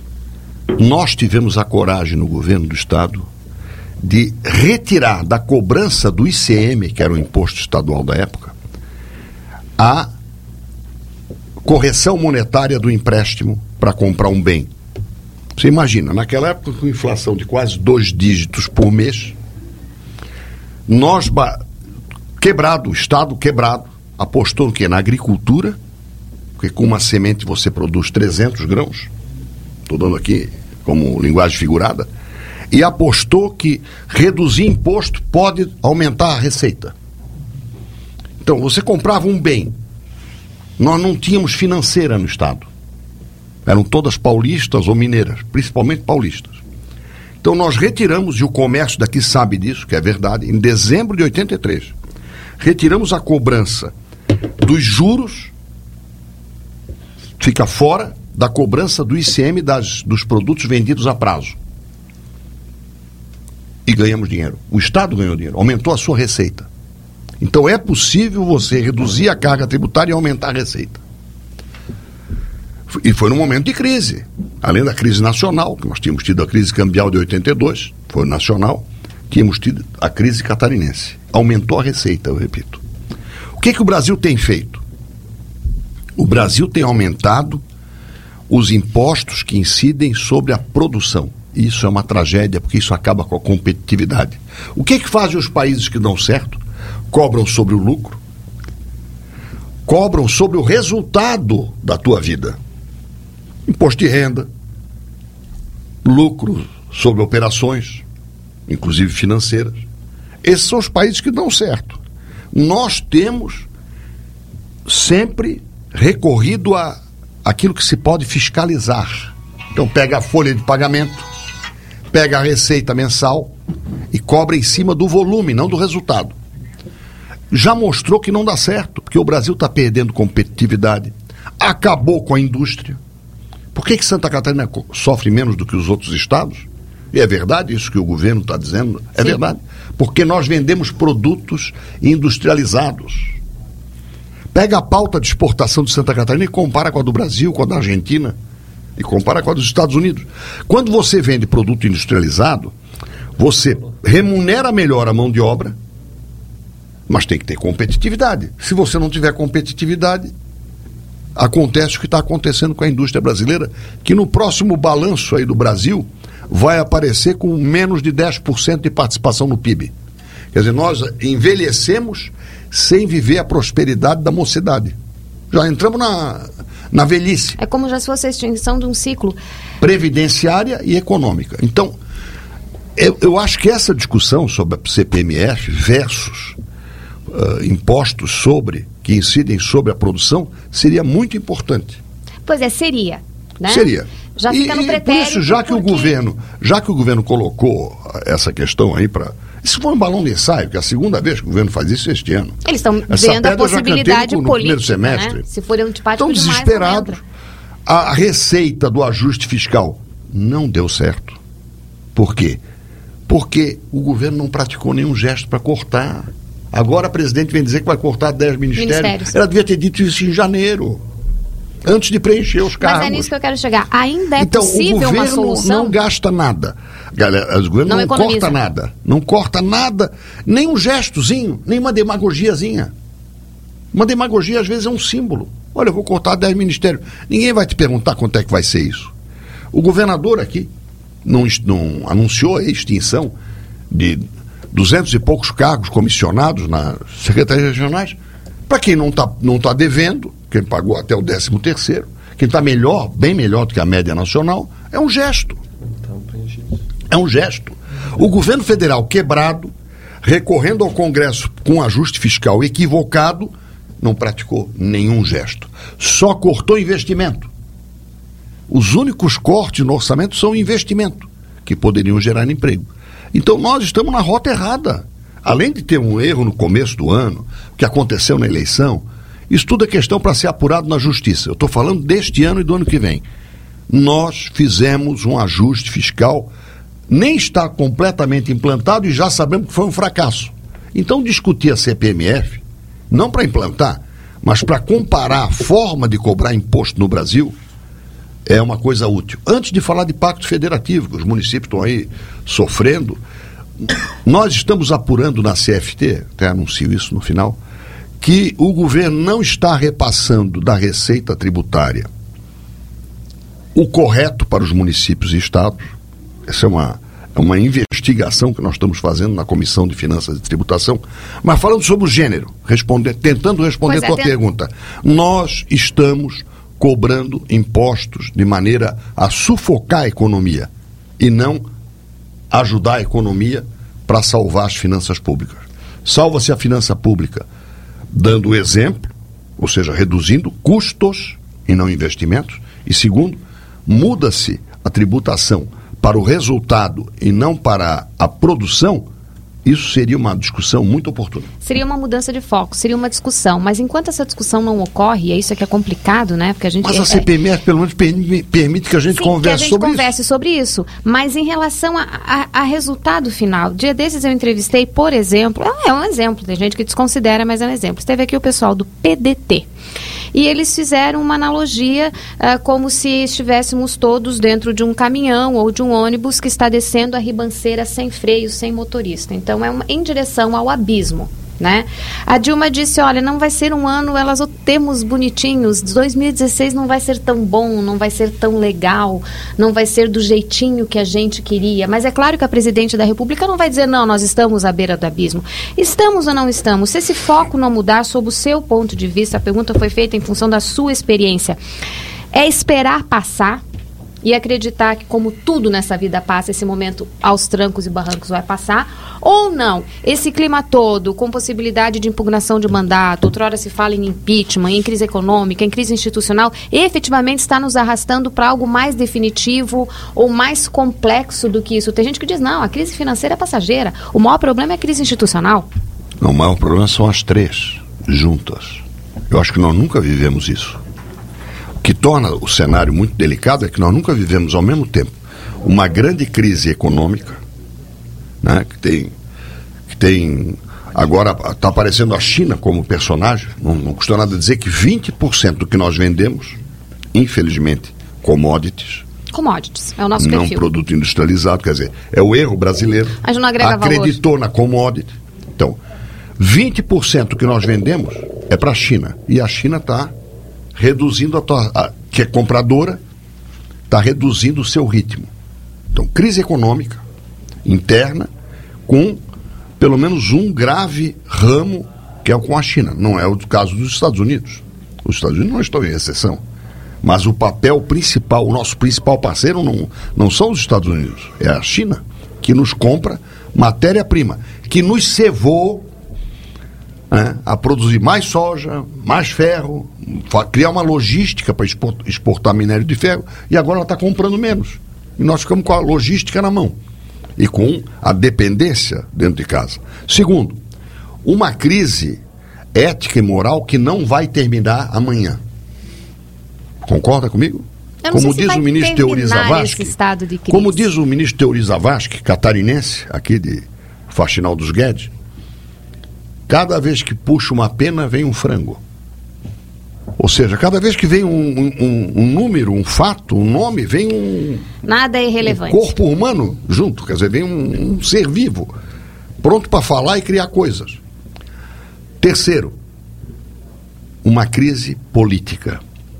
nós tivemos a coragem no governo do estado de retirar da cobrança do I C M, que era o imposto estadual da época, a correção monetária do empréstimo para comprar um bem. Você imagina, naquela época com inflação de quase dois dígitos por mês, nós... Ba- Quebrado, o Estado quebrado, apostou no quê? Na agricultura, porque com uma semente você produz trezentos grãos, estou dando aqui como linguagem figurada, e apostou que reduzir imposto pode aumentar a receita. Então, você comprava um bem. Nós não tínhamos financeira no Estado. Eram todas paulistas ou mineiras, principalmente paulistas. Então, nós retiramos, e o comércio daqui sabe disso, que é verdade, em dezembro de oitenta e três, retiramos a cobrança dos juros, fica fora da cobrança do I C M das, dos produtos vendidos a prazo. E ganhamos dinheiro. O Estado ganhou dinheiro, aumentou a sua receita. Então é possível você reduzir a carga tributária e aumentar a receita. E foi num momento de crise. Além da crise nacional, que nós tínhamos tido a crise cambial de oitenta e dois, foi nacional, tínhamos tido a crise catarinense. Aumentou a receita, eu repito. O que que o Brasil tem feito? O Brasil tem aumentado os impostos que incidem sobre a produção. Isso é uma tragédia, porque isso acaba com a competitividade. O que que fazem os países que dão certo? Cobram sobre o lucro, cobram sobre o resultado da tua vida. Imposto de renda, lucro sobre operações, inclusive financeiras. Esses são os países que dão certo. Nós temos sempre recorrido a aquilo que se pode fiscalizar. Então pega a folha de pagamento, pega a receita mensal e cobra em cima do volume, não do resultado. Já mostrou que não dá certo, porque o Brasil está perdendo competitividade, acabou com a indústria. Por que que Santa Catarina sofre menos do que os outros estados? E é verdade isso que o governo está dizendo? É Sim. verdade. Porque nós vendemos produtos industrializados. Pega a pauta de exportação de Santa Catarina e compara com a do Brasil, com a da Argentina, e compara com a dos Estados Unidos. Quando você vende produto industrializado, você remunera melhor a mão de obra, mas tem que ter competitividade. Se você não tiver competitividade, acontece o que está acontecendo com a indústria brasileira, que no próximo balanço aí do Brasil vai aparecer com menos de dez por cento de participação no P I B. Quer dizer, nós envelhecemos sem viver a prosperidade da mocidade. Já entramos na, na velhice. É como já se fosse a extinção de um ciclo. Previdenciária e econômica. Então, eu, eu acho que essa discussão sobre a C P M F versus uh, impostos sobre, que incidem sobre a produção, seria muito importante. Pois é, seria. Né? Seria. Já e, fica no pretérito. Por isso, já que porque... o governo, já que o governo colocou essa questão aí para... Isso foi um balão de ensaio, que é a segunda vez que o governo faz isso este ano. Eles estão vendo a possibilidade política, né? Se for antipático demais, estão desesperados. A receita do ajuste fiscal não deu certo. Por quê? Porque o governo não praticou nenhum gesto para cortar. Agora a presidente vem dizer que vai cortar dez ministérios. ministérios. Ela devia ter dito isso em janeiro, antes de preencher os cargos. Mas é nisso que eu quero chegar. Ainda é então, possível uma solução? Então, o governo não gasta nada. Galera, o governo não, não corta nada. Não corta nada, nem um gestozinho, nem uma demagogiazinha. Uma demagogia, às vezes, é um símbolo. Olha, eu vou cortar dez ministérios. Ninguém vai te perguntar quanto é que vai ser isso. O governador aqui não, não anunciou a extinção de duzentos e poucos cargos comissionados nas secretarias regionais. Para quem não está não tá devendo, quem pagou até o décimo terceiro, quem está melhor, bem melhor do que a média nacional, é um gesto. É um gesto. O governo federal quebrado, recorrendo ao Congresso com ajuste fiscal equivocado, não praticou nenhum gesto. Só cortou investimento. Os únicos cortes no orçamento são investimento, que poderiam gerar emprego. Então nós estamos na rota errada. Além de ter um erro no começo do ano, que aconteceu na eleição, isso tudo é questão para ser apurado na justiça. Eu estou falando deste ano e do ano que vem. Nós fizemos um ajuste fiscal, nem está completamente implantado e já sabemos que foi um fracasso. Então discutir a C P M F, não para implantar, mas para comparar a forma de cobrar imposto no Brasil, é uma coisa útil. Antes de falar de pacto federativo, que os municípios estão aí sofrendo, nós estamos apurando na C F T, até anuncio isso no final, que o governo não está repassando da receita tributária o correto para os municípios e estados. Essa é uma, é uma investigação que nós estamos fazendo na Comissão de Finanças e Tributação, mas falando sobre o gênero, responder, tentando responder a tua é, pergunta. Nós estamos cobrando impostos de maneira a sufocar a economia e não ajudar a economia para salvar as finanças públicas. Salva-se a finança pública dando o exemplo, ou seja, reduzindo custos e não investimentos. E segundo, muda-se a tributação para o resultado e não para a produção. Isso seria uma discussão muito oportuna. Seria uma mudança de foco, seria uma discussão, mas enquanto essa discussão não ocorre, é isso que é complicado, né? Porque a gente mas é, a C P M F pelo menos permite, permite que a gente sim, converse que a gente sobre converse isso. sobre isso. Mas em relação a, a, a resultado final, dia desses eu entrevistei, por exemplo, é um exemplo, tem gente que desconsidera, mas é um exemplo. Esteve aqui o pessoal do P D T. E eles fizeram uma analogia uh, como se estivéssemos todos dentro de um caminhão ou de um ônibus que está descendo a ribanceira sem freio, sem motorista. Então, é uma, em direção ao abismo, né? A Dilma disse, olha, não vai ser um ano, elas o temos bonitinhos, dois mil e dezesseis não vai ser tão bom, não vai ser tão legal, não vai ser do jeitinho que a gente queria, mas é claro que a presidente da República não vai dizer, não, nós estamos à beira do abismo. Estamos ou não estamos? Se esse foco não mudar, sob o seu ponto de vista, a pergunta foi feita em função da sua experiência, é esperar passar e acreditar que, como tudo nessa vida passa, esse momento aos trancos e barrancos vai passar, ou não, esse clima todo, com possibilidade de impugnação de mandato, outrora se fala em impeachment, em crise econômica, em crise institucional, efetivamente está nos arrastando para algo mais definitivo ou mais complexo do que isso. Tem gente que diz, não, a crise financeira é passageira, o maior problema é a crise institucional. Não, o maior problema são as três juntas. Eu acho que nós nunca vivemos isso. O que torna o cenário muito delicado é que nós nunca vivemos ao mesmo tempo uma grande crise econômica, né, que tem, que tem agora está aparecendo a China como personagem. Não, não custa nada dizer que vinte por cento do que nós vendemos, infelizmente, commodities. Commodities, é o nosso não perfil. Não produto industrializado, quer dizer, é o erro brasileiro. A gente não agrega acreditou valor. Na commodity. Então, vinte por cento do que nós vendemos é para a China. E a China está reduzindo, a, tua, a que é compradora, está reduzindo o seu ritmo. Então, crise econômica interna com pelo menos um grave ramo, que é o com a China. Não é o caso dos Estados Unidos. Os Estados Unidos não estão em recessão. Mas o papel principal, o nosso principal parceiro não, não são os Estados Unidos, é a China, que nos compra matéria-prima, que nos cevou, né, a produzir mais soja, mais ferro, criar uma logística para exportar, exportar minério de ferro, e agora ela está comprando menos. E nós ficamos com a logística na mão e com a dependência dentro de casa. Segundo, uma crise ética e moral que não vai terminar amanhã. Concorda comigo? Como diz o ministro Teori Zavascki, como diz o ministro Teori Zavascki, catarinense, aqui de Faxinal dos Guedes, cada vez que puxa uma pena, vem um frango. Ou seja, cada vez que vem um, um, um número, um fato, um nome, vem um... Nada é irrelevante. Um corpo humano junto, quer dizer, vem um, um ser vivo, pronto para falar e criar coisas. Terceiro, uma crise política.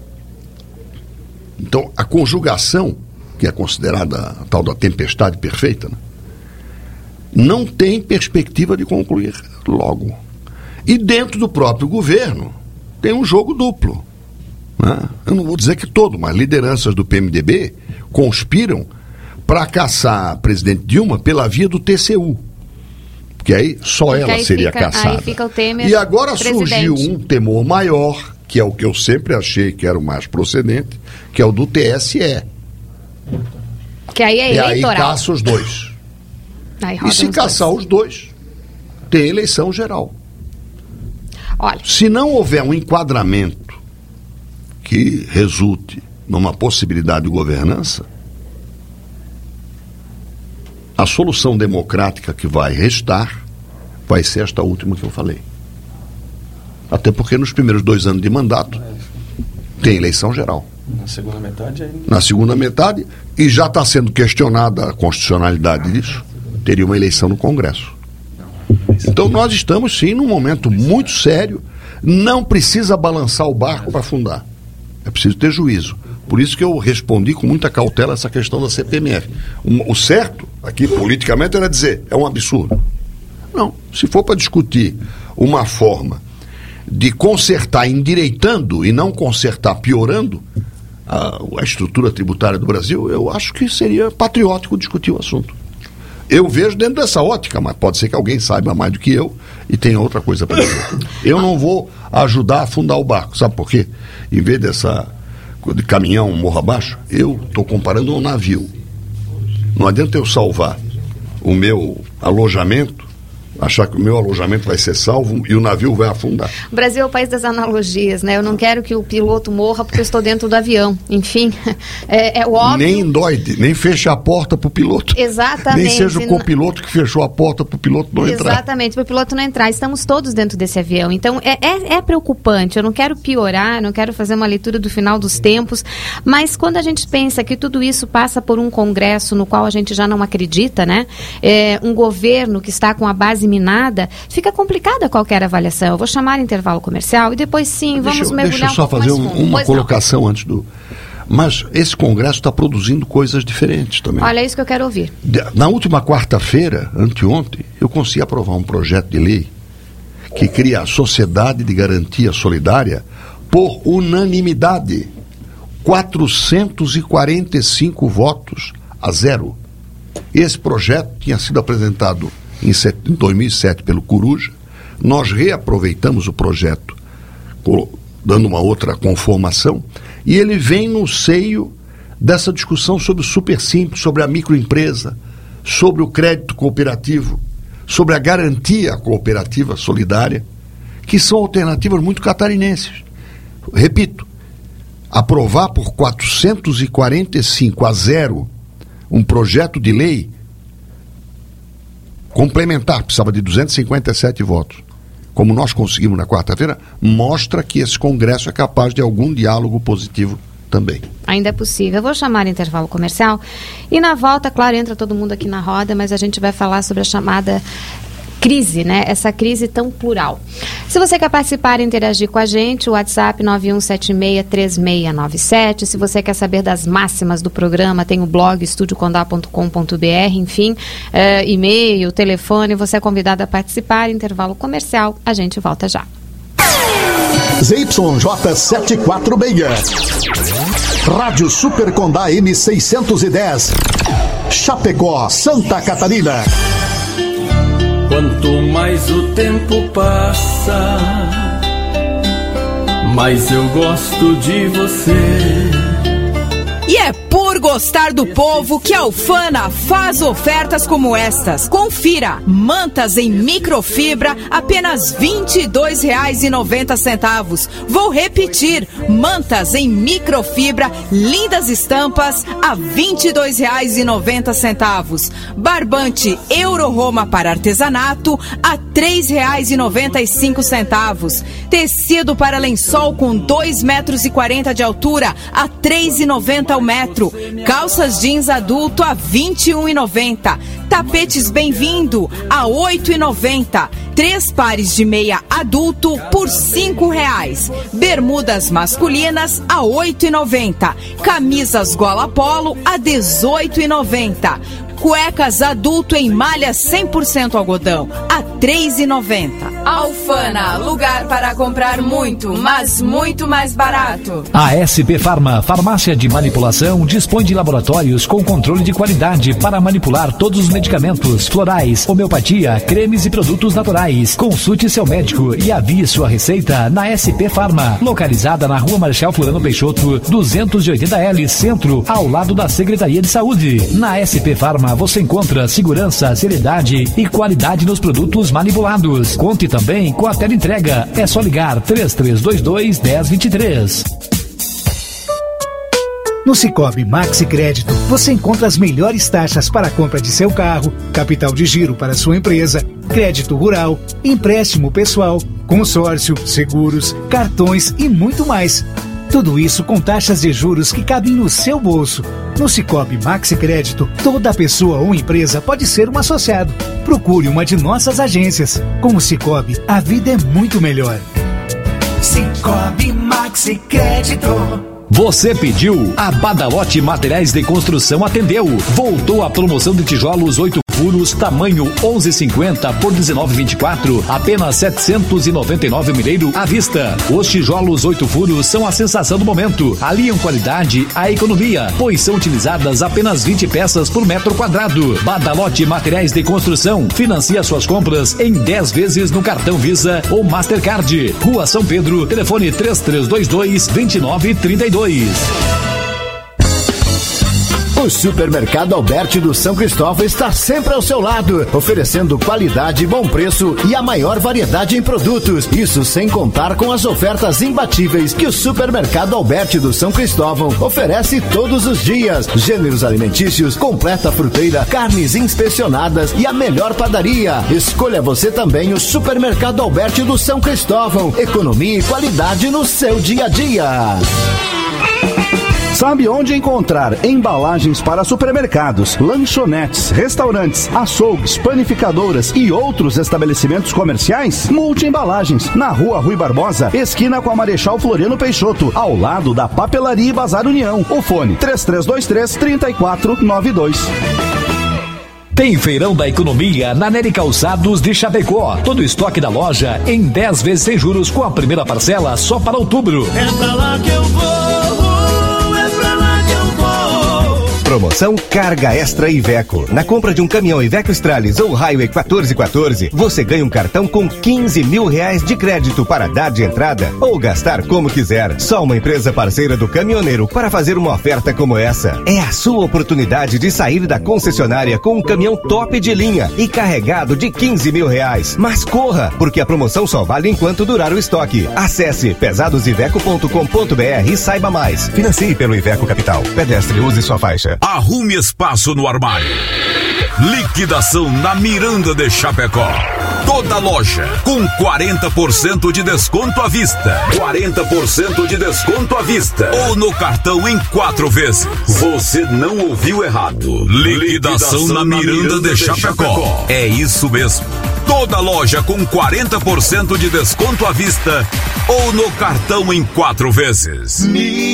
Então, a conjugação, que é considerada a tal da tempestade perfeita, né, não tem perspectiva de concluir logo. E dentro do próprio governo tem um jogo duplo, né? Eu não vou dizer que todo, mas lideranças do P M D B conspiram para caçar a presidente Dilma pela via do T C U, porque aí só porque ela aí seria fica, caçada. Aí fica o Temer, e agora presidente. Surgiu um temor maior, que é o que eu sempre achei que era o mais procedente, que é o do T S E. Que aí é eleitoral. E aí caça os dois. Aí e se caçar dois. os dois, tem eleição geral. Olha. Se não houver um enquadramento que resulte numa possibilidade de governança, a solução democrática que vai restar vai ser esta última que eu falei. Até porque nos primeiros dois anos de mandato tem eleição geral. Na segunda metade aí... Na segunda metade, e já está sendo questionada a constitucionalidade disso, teria uma eleição no Congresso. Então nós estamos sim num momento muito sério. Não precisa balançar o barco para afundar. É preciso ter juízo. Por isso que eu respondi com muita cautela essa questão da C P M F. O certo, aqui politicamente, era dizer, é um absurdo. Não, se for para discutir uma forma de consertar endireitando e não consertar piorando a, a estrutura tributária do Brasil, eu acho que seria patriótico discutir o assunto. Eu vejo dentro dessa ótica, mas pode ser que alguém saiba mais do que eu e tenha outra coisa para dizer. Eu não vou ajudar a afundar o barco, sabe por quê? Em vez dessa de caminhão morro abaixo, eu estou comparando um navio. Não adianta eu salvar o meu alojamento, achar que o meu alojamento vai ser salvo e o navio vai afundar. O Brasil é o país das analogias, né? Eu não quero que o piloto morra porque eu estou dentro do avião. Enfim, é, é óbvio. Nem dói, nem fecha a porta para o piloto. Exatamente. Nem seja o copiloto que fechou a porta para o piloto não entrar. Exatamente, para o piloto não entrar. Estamos todos dentro desse avião. Então, é, é, é preocupante. Eu não quero piorar, não quero fazer uma leitura do final dos tempos, mas quando a gente pensa que tudo isso passa por um congresso no qual a gente já não acredita, né? É, um governo que está com a base minada, fica complicada qualquer avaliação. Eu vou chamar intervalo comercial e depois sim, vamos deixa, mergulhar deixa eu só um pouco fazer mais um, fundo. uma Pois colocação não. antes do... Mas esse congresso está produzindo coisas diferentes também. Olha, é isso que eu quero ouvir. De, na última quarta-feira, anteontem, eu consegui aprovar um projeto de lei que cria a Sociedade de Garantia Solidária por unanimidade. quatrocentos e quarenta e cinco votos a zero. Esse projeto tinha sido apresentado em dois mil e sete pelo Coruja. Nós reaproveitamos o projeto, dando uma outra conformação, e ele vem no seio dessa discussão sobre o super simples, sobre a microempresa, sobre o crédito cooperativo, sobre a garantia cooperativa solidária, que são alternativas muito catarinenses. Repito, aprovar por quatrocentos e quarenta e cinco a zero um projeto de lei complementar, precisava de duzentos e cinquenta e sete votos, como nós conseguimos na quarta-feira, mostra que esse Congresso é capaz de algum diálogo positivo também. Ainda é possível. Eu vou chamar intervalo comercial e na volta, claro, entra todo mundo aqui na roda, mas a gente vai falar sobre a chamada crise, né? Essa crise tão plural. Se você quer participar e interagir com a gente, o WhatsApp nove um sete seis três seis nove sete. Se você quer saber das máximas do programa, tem o blog estúdio condá ponto com ponto b r, enfim, é, e-mail, telefone, você é convidado a participar. Intervalo comercial, a gente volta já. Z Y J sete quatro seis. Rádio Super Condá M seiscentos e dez. Chapecó, Santa Catarina. Quanto mais o tempo passa, mais eu gosto de você. E é por gostar do povo que a Alfana faz ofertas como estas. Confira, mantas em microfibra, apenas vinte e dois reais e noventa centavos. Vou repetir, mantas em microfibra, lindas estampas, a vinte e dois reais e noventa centavos. Barbante Euro Roma para artesanato, a três reais e noventa e cinco centavos. Tecido para lençol com dois metros e quarenta de altura, a três reais e noventa centavos o metro. Calças jeans adulto a vinte e um reais e noventa centavos. Tapetes bem-vindo a oito reais e noventa centavos. Três pares de meia adulto por cinco reais. Bermudas masculinas a oito reais e noventa centavos. Camisas gola polo a dezoito reais e noventa centavos. Cuecas adulto em malha cem por cento algodão a três reais e noventa centavos. Alfana, lugar para comprar muito, mas muito mais barato. A S P Farma, farmácia de manipulação, dispõe de laboratórios com controle de qualidade para manipular todos os medicamentos, florais, homeopatia, cremes e produtos naturais. Consulte seu médico e avie sua receita na S P Farma, localizada na Rua Marechal Floriano Peixoto, duzentos e oitenta L, Centro, ao lado da Secretaria de Saúde. Na S P Farma você encontra segurança, seriedade e qualidade nos produtos manipulados. Conte também com a teleentrega. É só ligar três três dois dois, um zero dois três. No Cicobi Maxi Crédito, você encontra as melhores taxas para a compra de seu carro, capital de giro para sua empresa, crédito rural, empréstimo pessoal, consórcio, seguros, cartões e muito mais. Tudo isso com taxas de juros que cabem no seu bolso. No Cicobi Maxi Crédito, toda pessoa ou empresa pode ser um associado. Procure uma de nossas agências. Com o Cicobi, a vida é muito melhor. Cicobi Maxi Crédito. Você pediu, a Badalote Materiais de Construção atendeu. Voltou a promoção de tijolos oito furos, tamanho onze cinquenta por dezenove vinte e quatro, apenas setecentos e noventa e nove o milheiro à vista. Os tijolos oito furos são a sensação do momento. Aliam qualidade à economia, pois são utilizadas apenas vinte peças por metro quadrado. Badalote Materiais de Construção. Financia suas compras em dez vezes no cartão Visa ou Mastercard. Rua São Pedro, telefone três três dois dois, dois nove três dois. O Supermercado Alberti do São Cristóvão está sempre ao seu lado, oferecendo qualidade, bom preço e a maior variedade em produtos. Isso sem contar com as ofertas imbatíveis que o Supermercado Alberti do São Cristóvão oferece todos os dias. Gêneros alimentícios, completa fruteira, carnes inspecionadas e a melhor padaria. Escolha você também o Supermercado Alberti do São Cristóvão. Economia e qualidade no seu dia a dia. Sabe onde encontrar embalagens para supermercados, lanchonetes, restaurantes, açougues, panificadoras e outros estabelecimentos comerciais? Multi Embalagens, na Rua Rui Barbosa, esquina com a Marechal Floriano Peixoto, ao lado da Papelaria e Bazar União. O fone três três dois três, três quatro nove dois. Tem Feirão da Economia na Nery Calçados de Chapecó. Todo o estoque da loja em dez vezes sem juros com a primeira parcela só para outubro. É pra lá que eu vou. Promoção Carga Extra Iveco. Na compra de um caminhão Iveco Stralis ou Highway quatorze quatorze, você ganha um cartão com quinze mil reais de crédito para dar de entrada ou gastar como quiser. Só uma empresa parceira do caminhoneiro para fazer uma oferta como essa. É a sua oportunidade de sair da concessionária com um caminhão top de linha e carregado de quinze mil reais. Mas corra, porque a promoção só vale enquanto durar o estoque. Acesse pesados iveco ponto com ponto b r e saiba mais. Financie pelo Iveco Capital. Pedestre, use sua faixa. Arrume espaço no armário. Liquidação na Miranda de Chapecó. Toda loja com quarenta por cento de desconto à vista. quarenta por cento de desconto à vista. Ou no cartão em quatro vezes. Você não ouviu errado. Liquidação, Liquidação na Miranda, Miranda de Chapecó. Chapecó. É isso mesmo. Toda loja com quarenta por cento de desconto à vista ou no cartão em quatro vezes.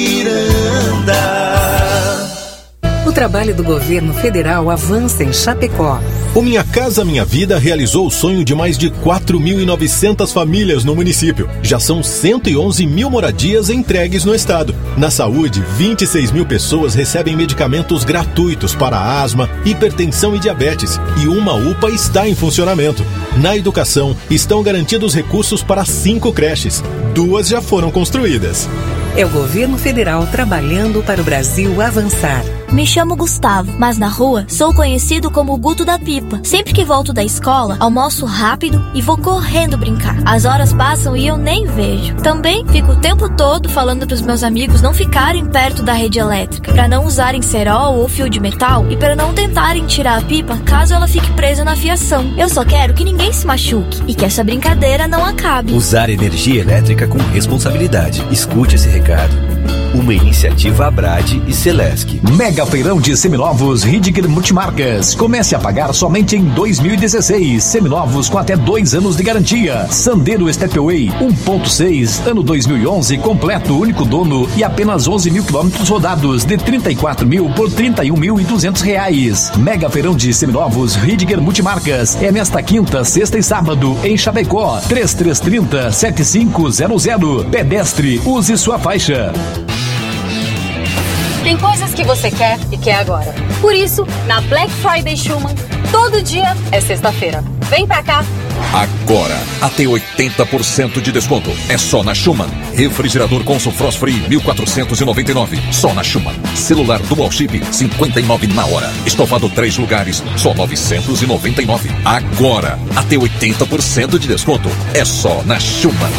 Miranda. O trabalho do governo federal avança em Chapecó. O Minha Casa Minha Vida realizou o sonho de mais de quatro mil e novecentas famílias no município. Já são cento e onze mil moradias entregues no estado. Na saúde, vinte e seis mil pessoas recebem medicamentos gratuitos para asma, hipertensão e diabetes. E uma U P A está em funcionamento. Na educação, estão garantidos recursos para cinco creches. Duas já foram construídas. É o governo federal trabalhando para o Brasil avançar. Me chamo Gustavo, mas na rua sou conhecido como o Guto da Pipa. Sempre que volto da escola, almoço rápido e vou correndo brincar. As horas passam e eu nem vejo. Também fico o tempo todo falando para os meus amigos não ficarem perto da rede elétrica, para não usarem cerol ou fio de metal e para não tentarem tirar a pipa caso ela fique presa na fiação. Eu só quero que ninguém se machuque e que essa brincadeira não acabe. Usar energia elétrica com responsabilidade. Escute esse recado. Uma iniciativa Abrade e Celesc. Mega Feirão de Seminovos Ridger Multimarcas. Comece a pagar somente em dois mil e dezesseis. Seminovos com até dois anos de garantia. Sandero Stepway um ponto seis, ano dois mil e onze, completo, único dono e apenas onze mil quilômetros rodados, de trinta e quatro mil por trinta e um mil e duzentos reais. Mega Feirão de Seminovos Ridger Multimarcas. É nesta quinta, sexta e sábado em Chapecó. três três três zero, sete cinco zero zero. Pedestre, use sua faixa. Tem coisas que você quer e quer agora. Por isso, na Black Friday Schumann, todo dia é sexta-feira. Vem pra cá. Agora, até oitenta por cento de desconto. É só na Schumann. Refrigerador Consul Frost Free, mil quatrocentos e noventa e nove. Só na Schumann. Celular Dual Chip, cinquenta e nove na hora. Estofado três lugares, só novecentos e noventa e nove. Agora, até oitenta por cento de desconto. É só na Schumann.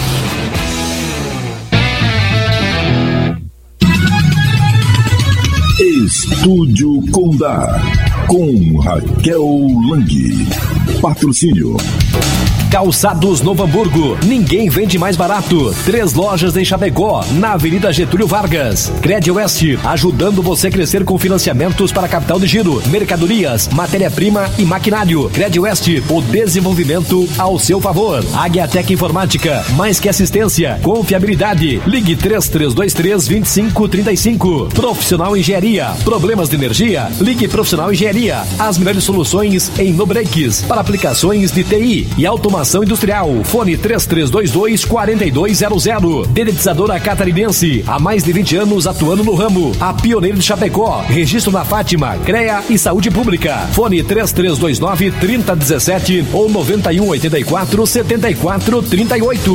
Estúdio Condá, com Raquel Lang. Patrocínio Calçados Novo Hamburgo. Ninguém vende mais barato. Três lojas em Chapecó, na Avenida Getúlio Vargas. Credwest, ajudando você a crescer com financiamentos para capital de giro, mercadorias, matéria-prima e maquinário. Credwest, o desenvolvimento ao seu favor. Agiatec Informática, mais que assistência, confiabilidade. Ligue três três dois três, dois cinco três cinco. Profissional Engenharia, problemas de energia? Ligue Profissional Engenharia. As melhores soluções em no breaks para aplicações de T I e automação industrial. Fone três três dois dois, quatro dois zero zero. Dedetizadora Catarinense, há mais de vinte anos atuando no ramo. A pioneira de Chapecó. Registro na Fátima, CREA e Saúde Pública. Fone três três dois nove, três zero um sete ou nove um oito quatro, sete quatro três oito.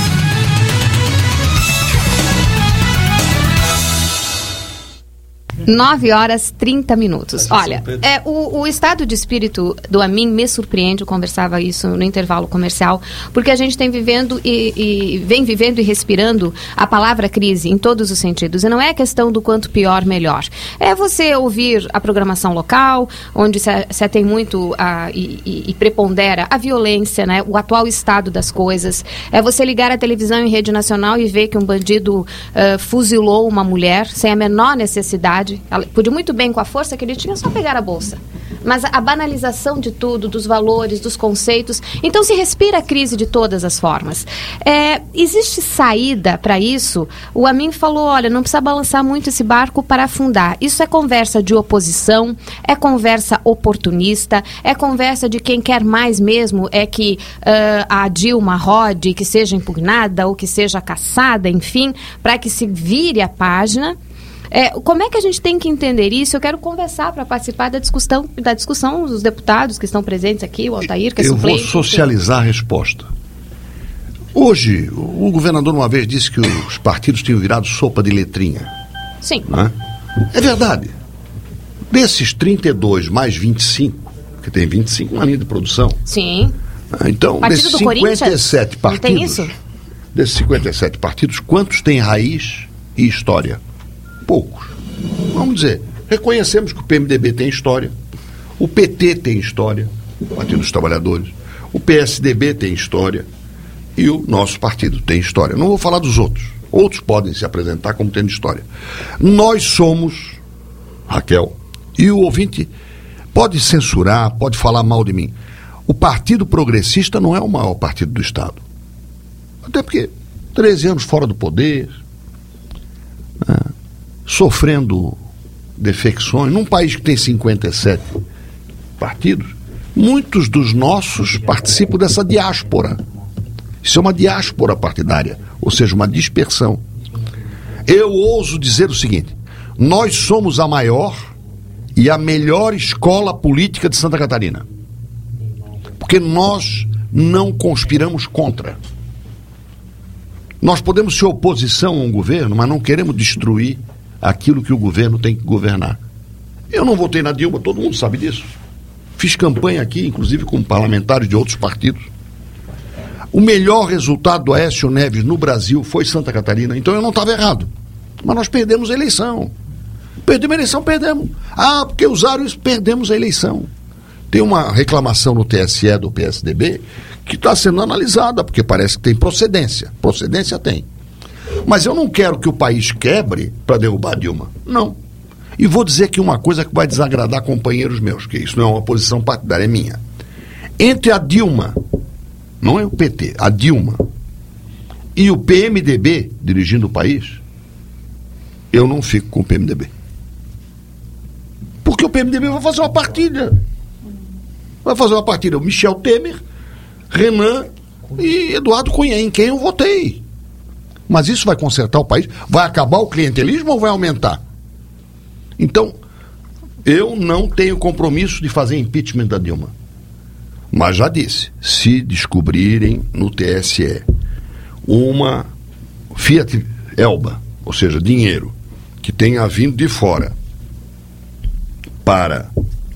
nove horas e trinta minutos. Olha, é, o, o estado de espírito do Amin me surpreende, eu conversava isso no intervalo comercial, porque a gente tem vivendo e, e vem vivendo e respirando a palavra crise em todos os sentidos. E não é questão do quanto pior, melhor. É você ouvir a programação local, onde se, se tem muito a, e, e, e prepondera a violência, né, o atual estado das coisas. É você ligar a televisão em rede nacional e ver que um bandido uh, fuzilou uma mulher sem a menor necessidade. Ela podia muito bem, com a força que ele tinha, só pegar a bolsa. Mas a, a banalização de tudo, dos valores, dos conceitos. Então se respira a crise de todas as formas. É, existe saída para isso? O Amin falou, olha, não precisa balançar muito esse barco para afundar. Isso é conversa de oposição, é conversa oportunista, é conversa de quem quer mais mesmo, é que uh, a Dilma rode, que seja impugnada ou que seja caçada, enfim, para que se vire a página. É, como é que a gente tem que entender isso? Eu quero conversar para participar da discussão, da discussão dos deputados que estão presentes aqui, o Altair, que é Eu suplente. vou socializar a resposta. Hoje, o governador uma vez disse que os partidos tinham virado sopa de letrinha. Sim. Né? É verdade. Desses trinta e dois mais vinte e cinco, que tem vinte e cinco na linha de produção. Sim. Então, Partido desses do cinquenta e sete partidos, não tem isso? desses cinquenta e sete partidos, quantos têm raiz e história? Poucos. Vamos dizer, reconhecemos que o P M D B tem história, o P T tem história, o Partido dos Trabalhadores, o P S D B tem história e o nosso partido tem história. Não vou falar dos outros. Outros podem se apresentar como tendo história. Nós somos, Raquel, e o ouvinte pode censurar, pode falar mal de mim. O Partido Progressista não é o maior partido do Estado. Até porque treze anos fora do poder, né, sofrendo defecções, num país que tem cinquenta e sete partidos, muitos dos nossos participam dessa diáspora. Isso é uma diáspora partidária, ou seja, uma dispersão. Eu ouso dizer o seguinte: nós somos a maior e a melhor escola política de Santa Catarina, porque nós não conspiramos contra. Nós podemos ser oposição a um governo, mas não queremos destruir aquilo que o governo tem que governar. Eu não votei na Dilma, todo mundo sabe disso. Fiz campanha aqui, inclusive com parlamentares de outros partidos. O melhor resultado do Aécio Neves no Brasil foi Santa Catarina, então eu não estava errado. Mas nós perdemos a eleição. Perdemos a eleição, perdemos. Ah, porque usaram isso, perdemos a eleição. Tem uma reclamação no T S E do P S D B que está sendo analisada, porque parece que tem procedência. Procedência tem. Mas eu não quero que o país quebre para derrubar a Dilma. Não. E vou dizer aqui uma coisa que vai desagradar companheiros meus, que isso não é uma posição partidária, é minha. Entre a Dilma, não é o P T, a Dilma, e o P M D B dirigindo o país, eu não fico com o P M D B. Porque o P M D B vai fazer uma partilha. Vai fazer uma partilha. O Michel Temer, Renan e Eduardo Cunha, em quem eu votei. Mas isso vai consertar o país? Vai acabar o clientelismo ou vai aumentar? Então, eu não tenho compromisso de fazer impeachment da Dilma. Mas já disse, se descobrirem no T S E uma Fiat Elba, ou seja, dinheiro, que tenha vindo de fora para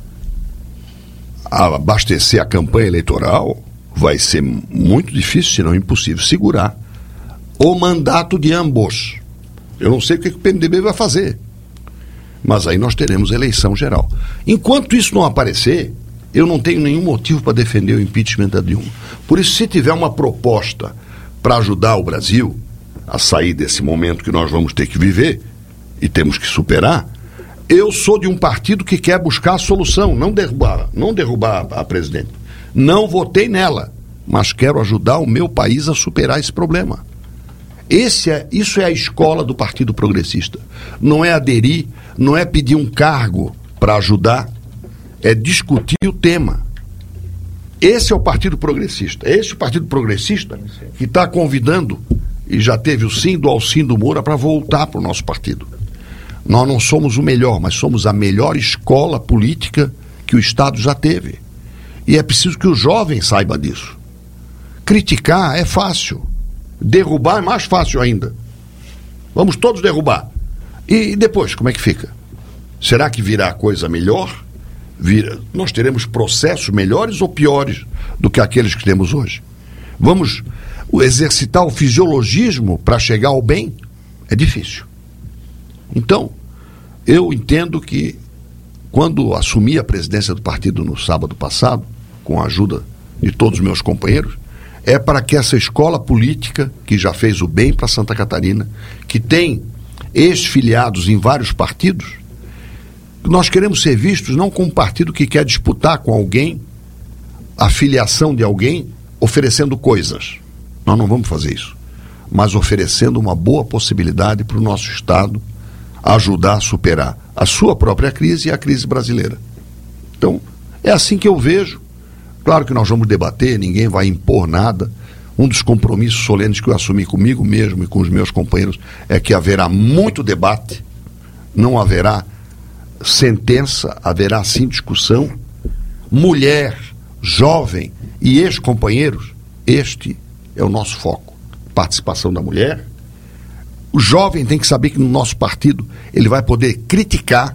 abastecer a campanha eleitoral, vai ser muito difícil, se não impossível, segurar o mandato de ambos. Eu não sei o que o P M D B vai fazer, mas aí nós teremos eleição geral. Enquanto isso não aparecer, eu não tenho nenhum motivo para defender o impeachment da Dilma. Por isso, se tiver uma proposta para ajudar o Brasil a sair desse momento que nós vamos ter que viver e temos que superar, eu sou de um partido que quer buscar a solução, não derrubar, não derrubar a presidente. Não votei nela, mas quero ajudar o meu país a superar esse problema. Esse é, isso é a escola do Partido Progressista. Não é aderir, não é pedir um cargo para ajudar, é discutir o tema. Esse é o Partido Progressista. Esse é o Partido Progressista que está convidando, e já teve o sim do Alcindo Moura, para voltar para o nosso partido. Nós não somos o melhor, mas somos a melhor escola política que o Estado já teve. E é preciso que o jovem saiba disso. Criticar é fácil. Derrubar é mais fácil ainda. Vamos todos derrubar. E depois, como é que fica? Será que virá coisa melhor? Vira. Nós teremos processos melhores ou piores do que aqueles que temos hoje? Vamos exercitar o fisiologismo para chegar ao bem? É difícil. Então, eu entendo que quando assumi a presidência do partido no sábado passado, com a ajuda de todos os meus companheiros, é para que essa escola política, que já fez o bem para Santa Catarina, que tem ex-filiados em vários partidos, nós queremos ser vistos não como um partido que quer disputar com alguém a filiação de alguém oferecendo coisas. Nós não vamos fazer isso. Mas oferecendo uma boa possibilidade para o nosso Estado ajudar a superar a sua própria crise e a crise brasileira. Então, é assim que eu vejo. Claro que nós vamos debater, ninguém vai impor nada. Um dos compromissos solenes que eu assumi comigo mesmo e com os meus companheiros é que haverá muito debate, não haverá sentença, haverá sim discussão. Mulher, jovem e ex-companheiros, este é o nosso foco. Participação da mulher. O jovem tem que saber que no nosso partido ele vai poder criticar,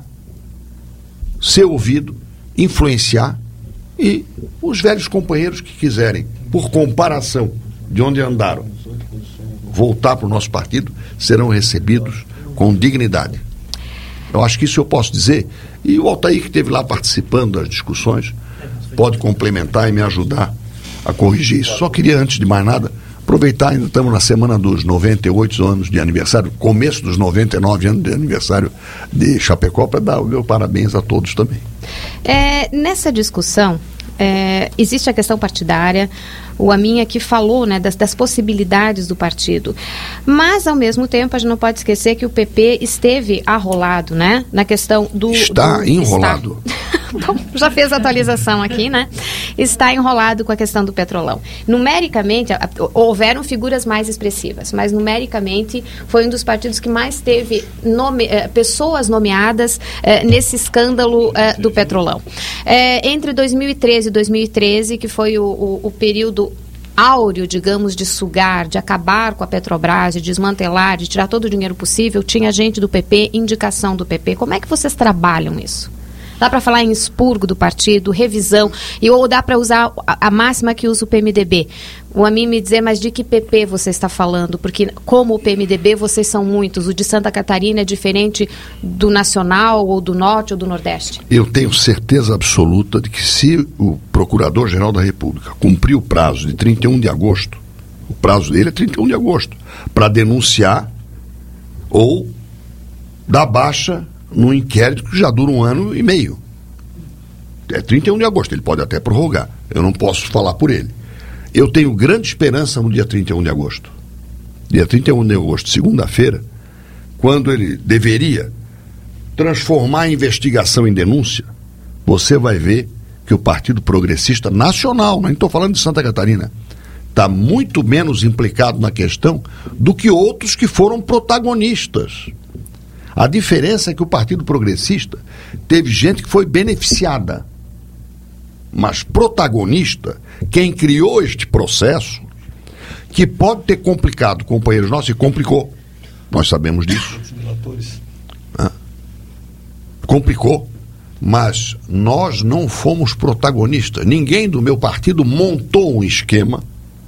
ser ouvido, influenciar, e os velhos companheiros que quiserem, por comparação de onde andaram, voltar para o nosso partido, serão recebidos com dignidade. Eu acho que isso eu posso dizer, e o Altair, que esteve lá participando das discussões, pode complementar e me ajudar a corrigir isso. Só queria, antes de mais nada, aproveitar, ainda estamos na semana dos noventa e oito anos de aniversário, começo dos noventa e nove anos de aniversário de Chapecó, para dar o meu parabéns a todos também. É, nessa discussão, é, existe a questão partidária. O Amin aqui falou, né, das, das possibilidades do partido, mas ao mesmo tempo a gente não pode esquecer que o P P esteve arrolado, né, na questão do... Está do, enrolado. Está... Bom, já fez a atualização aqui, né? Está enrolado com a questão do Petrolão. Numericamente, houveram figuras mais expressivas, mas numericamente foi um dos partidos que mais teve nome, eh, pessoas nomeadas eh, nesse escândalo eh, do Petrolão. Eh, entre dois mil e treze e dois mil e treze, que foi o, o, o período áureo, digamos, de sugar, de acabar com a Petrobras, de desmantelar, de tirar todo o dinheiro possível, tinha gente do P P, indicação do P P. Como é que vocês trabalham isso? Dá para falar em expurgo do partido, revisão, e ou dá para usar a, a máxima que usa o P M D B? O Amin me dizer, mas de que P P você está falando? Porque como o P M D B, vocês são muitos. O de Santa Catarina é diferente do Nacional, ou do Norte, ou do Nordeste? Eu tenho certeza absoluta de que se o Procurador-Geral da República cumprir o prazo de trinta e um de agosto, o prazo dele é trinta e um de agosto, para denunciar ou dar baixa num inquérito que já dura um ano e meio. É trinta e um de agosto, ele pode até prorrogar. Eu não posso falar por ele. Eu tenho grande esperança no dia trinta e um de agosto. Dia trinta e um de agosto, segunda-feira, quando ele deveria transformar a investigação em denúncia, você vai ver que o Partido Progressista Nacional, não estou falando de Santa Catarina, está muito menos implicado na questão do que outros que foram protagonistas. A diferença é que o Partido Progressista teve gente que foi beneficiada, mas protagonista, quem criou este processo, que pode ter complicado companheiros nossos, e complicou, nós sabemos disso, ah, complicou, mas nós não fomos protagonistas. Ninguém do meu partido montou um esquema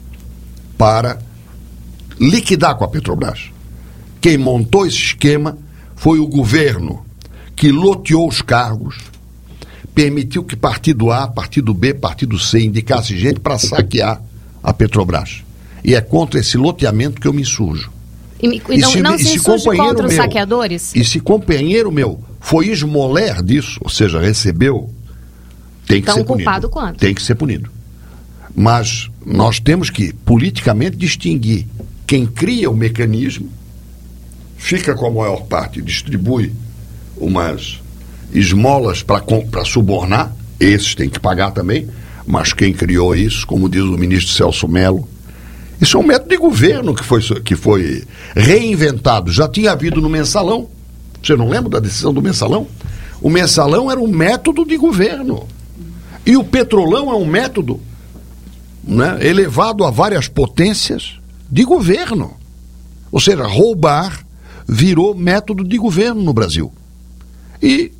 para liquidar com a Petrobras. Quem montou esse esquema foi o governo, que loteou os cargos, permitiu que partido A, partido B, partido C indicasse gente para saquear a Petrobras. E é contra esse loteamento que eu me insurjo. E, e, e não se, não se, se insurge contra os meu, saqueadores? E se companheiro meu foi esmoler disso, ou seja, recebeu, tem que então, ser punido. Culpado quanto? Tem que ser punido. Mas nós temos que, politicamente, distinguir quem cria o mecanismo, fica com a maior parte, distribui umas esmolas para subornar, esses têm que pagar também, mas quem criou isso, como diz o ministro Celso Mello, isso é um método de governo que foi, que foi reinventado. Já tinha havido no Mensalão. Você não lembra da decisão do Mensalão? O Mensalão era um método de governo. E o Petrolão é um método, né, elevado a várias potências de governo. Ou seja, roubar virou método de governo no Brasil. E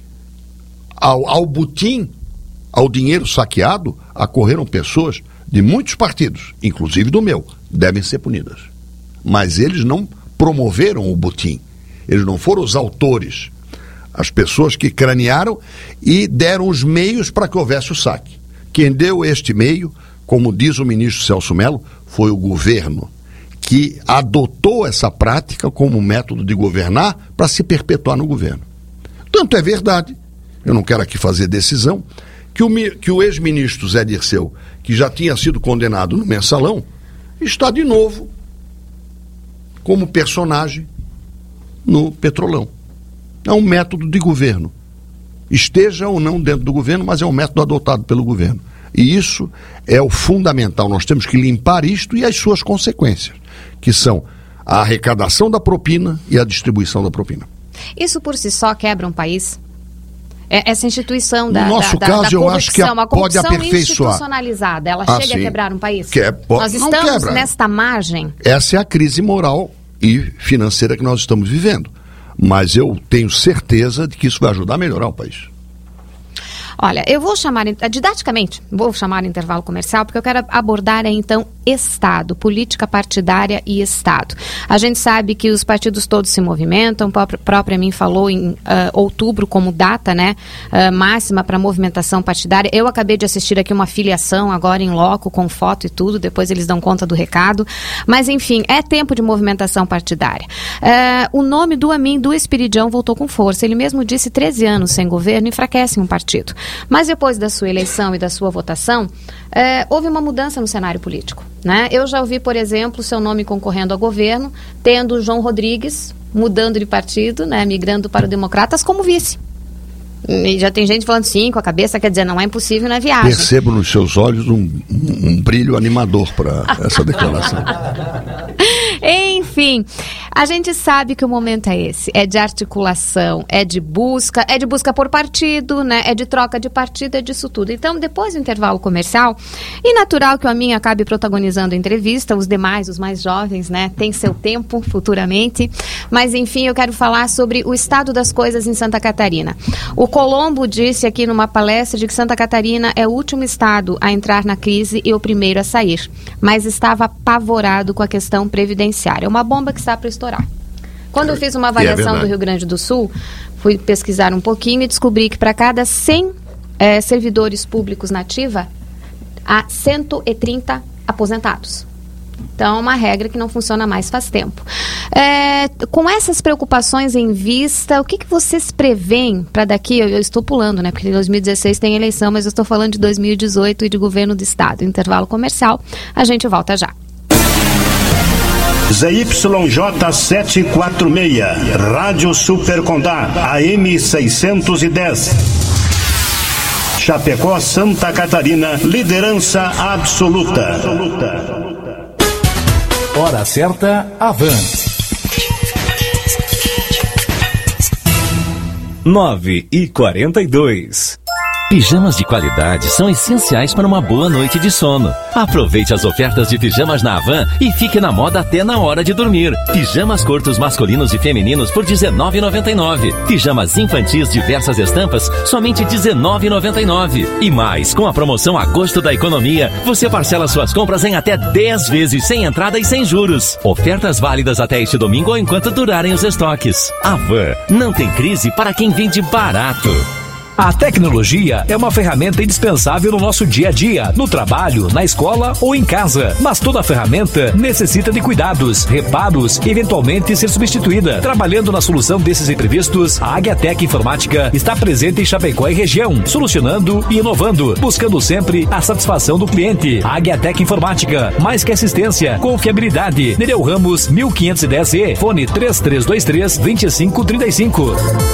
ao, ao butim, ao dinheiro saqueado, acorreram pessoas de muitos partidos, inclusive do meu, devem ser punidas. Mas eles não promoveram o butim. Eles não foram os autores. As pessoas que cranearam e deram os meios para que houvesse o saque. Quem deu este meio, como diz o ministro Celso Mello, foi o governo, que adotou essa prática como método de governar para se perpetuar no governo. Tanto é verdade, eu não quero aqui fazer decisão, que o, que o ex-ministro Zé Dirceu, que já tinha sido condenado no Mensalão, está de novo como personagem no Petrolão. É um método de governo. Esteja ou não dentro do governo, mas é um método adotado pelo governo. E isso é o fundamental. Nós temos que limpar isto e as suas consequências, que são a arrecadação da propina e a distribuição da propina. Isso por si só quebra um país? É, essa instituição da, no nosso da, caso, da, da eu acho que a, a pode aperfeiçoar. Institucionalizada, ela ah, chega sim. a quebrar um país? Que é, pode, nós estamos quebra. nesta margem. Essa é a crise moral e financeira que nós estamos vivendo. Mas eu tenho certeza de que isso vai ajudar a melhorar o país. Olha, eu vou chamar, didaticamente, vou chamar intervalo comercial, porque eu quero abordar, então, Estado, política partidária e Estado. A gente sabe que os partidos todos se movimentam, a própria mim falou em uh, outubro como data, né, uh, máxima para movimentação partidária. Eu acabei de assistir aqui uma filiação agora em loco, com foto e tudo, depois eles dão conta do recado. Mas, enfim, é tempo de movimentação partidária. Uh, o nome do Amin, do Espiridião, voltou com força. Ele mesmo disse treze anos sem governo enfraquecem um partido. Mas depois da sua eleição e da sua votação, é, houve uma mudança no cenário político, né? Eu já ouvi, por exemplo, seu nome concorrendo a governo, tendo João Rodrigues mudando de partido, né, migrando para o Democratas como vice. E já tem gente falando sim com a cabeça, quer dizer, não é impossível, não é viagem. Percebo nos seus olhos um, um, um brilho animador para essa declaração. Enfim, a gente sabe que o momento é esse, é de articulação, é de busca, é de busca por partido, né? É de troca de partido, é disso tudo. Então, depois do intervalo comercial, e natural que o Amin acabe protagonizando a entrevista, os demais, os mais jovens, né? Tem seu tempo futuramente, mas enfim, eu quero falar sobre o estado das coisas em Santa Catarina. O Colombo disse aqui numa palestra de que Santa Catarina é o último estado a entrar na crise e o primeiro a sair, mas estava apavorado com a questão previdenciária. É uma bomba que está para estourar. Quando eu fiz uma avaliação é do Rio Grande do Sul, fui pesquisar um pouquinho e descobri que para cada cem é, servidores públicos na ativa, há cento e trinta aposentados. Então, é uma regra que não funciona mais faz tempo. É, com essas preocupações em vista, o que, que vocês preveem para daqui? Eu, eu estou pulando, né? Porque em dois mil e dezesseis tem eleição, mas eu estou falando de dois mil e dezoito e de governo do estado. Intervalo comercial, a gente volta já. Z Y J setecentos e quarenta e seis, Rádio Super Condá, A M seiscentos e dez. Chapecó, Santa Catarina, liderança absoluta. Hora certa, Avan. nove e quarenta e dois. Pijamas de qualidade são essenciais para uma boa noite de sono. Aproveite as ofertas de pijamas na Havan e fique na moda até na hora de dormir. Pijamas curtos masculinos e femininos por dezenove reais e noventa e nove centavos. Pijamas infantis diversas estampas, somente dezenove reais e noventa e nove centavos. E mais, com a promoção Agosto da Economia, você parcela suas compras em até dez vezes, sem entrada e sem juros. Ofertas válidas até este domingo ou enquanto durarem os estoques. Havan, não tem crise para quem vende barato. A tecnologia é uma ferramenta indispensável no nosso dia a dia, no trabalho, na escola ou em casa. Mas toda ferramenta necessita de cuidados, reparos e eventualmente ser substituída. Trabalhando na solução desses imprevistos, a Águiatec Informática está presente em Chapecó e região, solucionando e inovando, buscando sempre a satisfação do cliente. A Águiatec Informática, mais que assistência, confiabilidade. Nereu Ramos, mil quinhentos e dez E, fone três três dois três, dois cinco três cinco.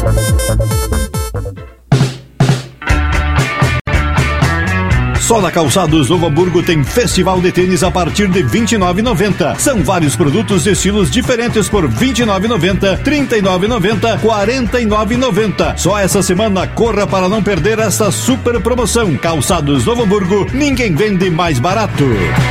Só na Calçados Novo Hamburgo tem festival de tênis a partir de vinte e nove reais e noventa centavos. São vários produtos de estilos diferentes por vinte e nove reais e noventa centavos, trinta e nove reais e noventa centavos, quarenta e nove reais e noventa centavos. Só essa semana corra para não perder essa super promoção. Calçados Novo Hamburgo, ninguém vende mais barato.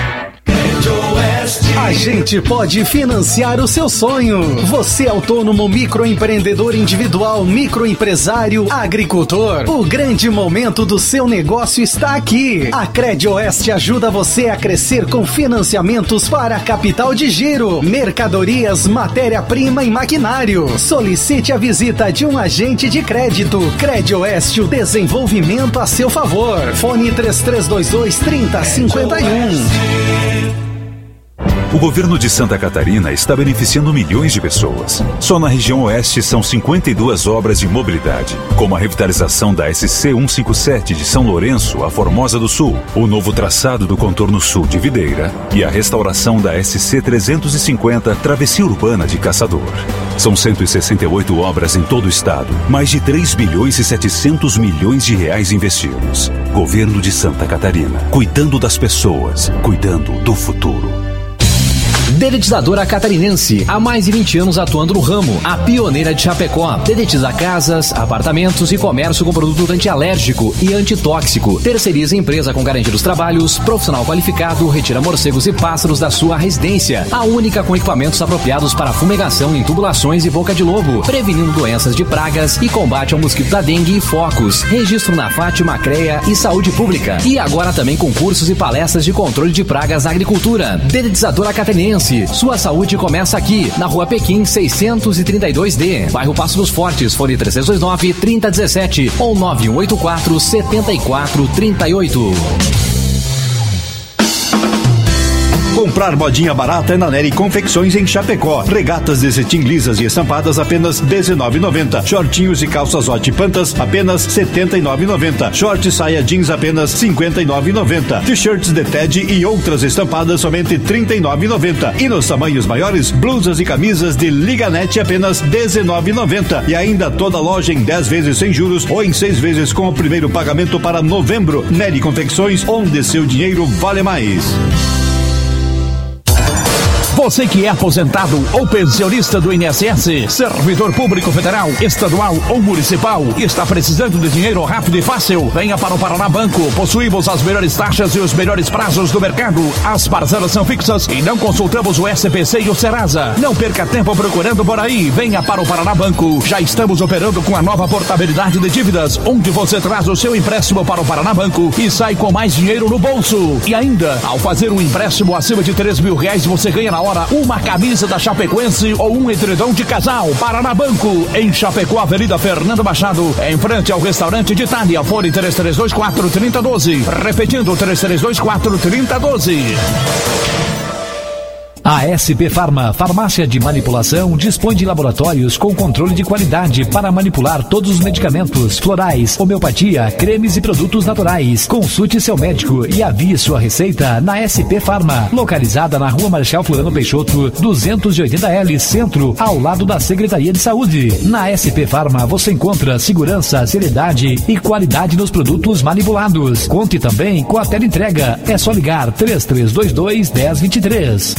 A gente pode financiar o seu sonho. Você é autônomo, microempreendedor individual, microempresário, agricultor. O grande momento do seu negócio está aqui. A Credioeste ajuda você a crescer com financiamentos para a capital de giro, mercadorias, matéria-prima e maquinário. Solicite a visita de um agente de crédito. Credioeste, o desenvolvimento a seu favor. Fone três três dois dois, três zero cinco um. O governo de Santa Catarina está beneficiando milhões de pessoas. Só na região oeste são cinquenta e duas obras de mobilidade, como a revitalização da S C cento e cinquenta e sete de São Lourenço a Formosa do Sul, o novo traçado do contorno sul de Videira e a restauração da S C trezentos e cinquenta Travessia Urbana de Caçador. São cento e sessenta e oito obras em todo o estado, mais de três bilhões e setecentos milhões de reais investidos. Governo de Santa Catarina, cuidando das pessoas, cuidando do futuro. Dedetizadora Catarinense, há mais de vinte anos atuando no ramo, a pioneira de Chapecó. Dedetiza casas, apartamentos e comércio com produto antialérgico e antitóxico. Terceiriza empresa com garantia dos trabalhos, profissional qualificado, retira morcegos e pássaros da sua residência. A única com equipamentos apropriados para fumigação em tubulações e boca de lobo, prevenindo doenças de pragas e combate ao mosquito da dengue e focos. Registro na Fátima, CREA e Saúde Pública. E agora também com cursos e palestras de controle de pragas na agricultura. Dedetizadora Catarinense. Sua saúde começa aqui, na Rua Pequim seiscentos e trinta e dois D, bairro Passo dos Fortes, fone três três dois nove, três zero um sete ou nove um oito quatro, sete quatro três oito. Comprar modinha barata é na Nery Confecções em Chapecó. Regatas de cetim lisas e estampadas apenas dezenove reais e noventa centavos. Shortinhos e calças hot pantas apenas setenta e nove reais e noventa centavos. Short saia jeans apenas cinquenta e nove reais e noventa centavos. T-shirts de Ted e outras estampadas somente trinta e nove reais e noventa centavos. E nos tamanhos maiores, blusas e camisas de Liganete apenas dezenove reais e noventa centavos. E ainda toda loja em dez vezes sem juros ou em seis vezes com o primeiro pagamento para novembro. Nery Confecções, onde seu dinheiro vale mais. Você que é aposentado ou pensionista do I N S S, servidor público federal, estadual ou municipal e está precisando de dinheiro rápido e fácil, venha para o Paraná Banco. Possuímos as melhores taxas e os melhores prazos do mercado. As parcelas são fixas e não consultamos o S P C e o Serasa. Não perca tempo procurando por aí. Venha para o Paraná Banco. Já estamos operando com a nova portabilidade de dívidas, onde você traz o seu empréstimo para o Paraná Banco e sai com mais dinheiro no bolso. E ainda, ao fazer um empréstimo acima de três mil reais, você ganha na hora uma camisa da Chapecoense ou um edredom de casal. Paraná Banco, em Chapecó, Avenida Fernando Machado, em frente ao restaurante de Itália. Fone três três dois quatro, três zero um dois. Repetindo, três três dois quatro, três zero um dois. A S P Farma, farmácia de manipulação, dispõe de laboratórios com controle de qualidade para manipular todos os medicamentos, florais, homeopatia, cremes e produtos naturais. Consulte seu médico e avie sua receita na S P Farma, localizada na Rua Marechal Floriano Peixoto, duzentos e oitenta L, Centro, ao lado da Secretaria de Saúde. Na S P Farma você encontra segurança, seriedade e qualidade nos produtos manipulados. Conte também com a teleentrega. É só ligar três três dois dois, um zero dois três.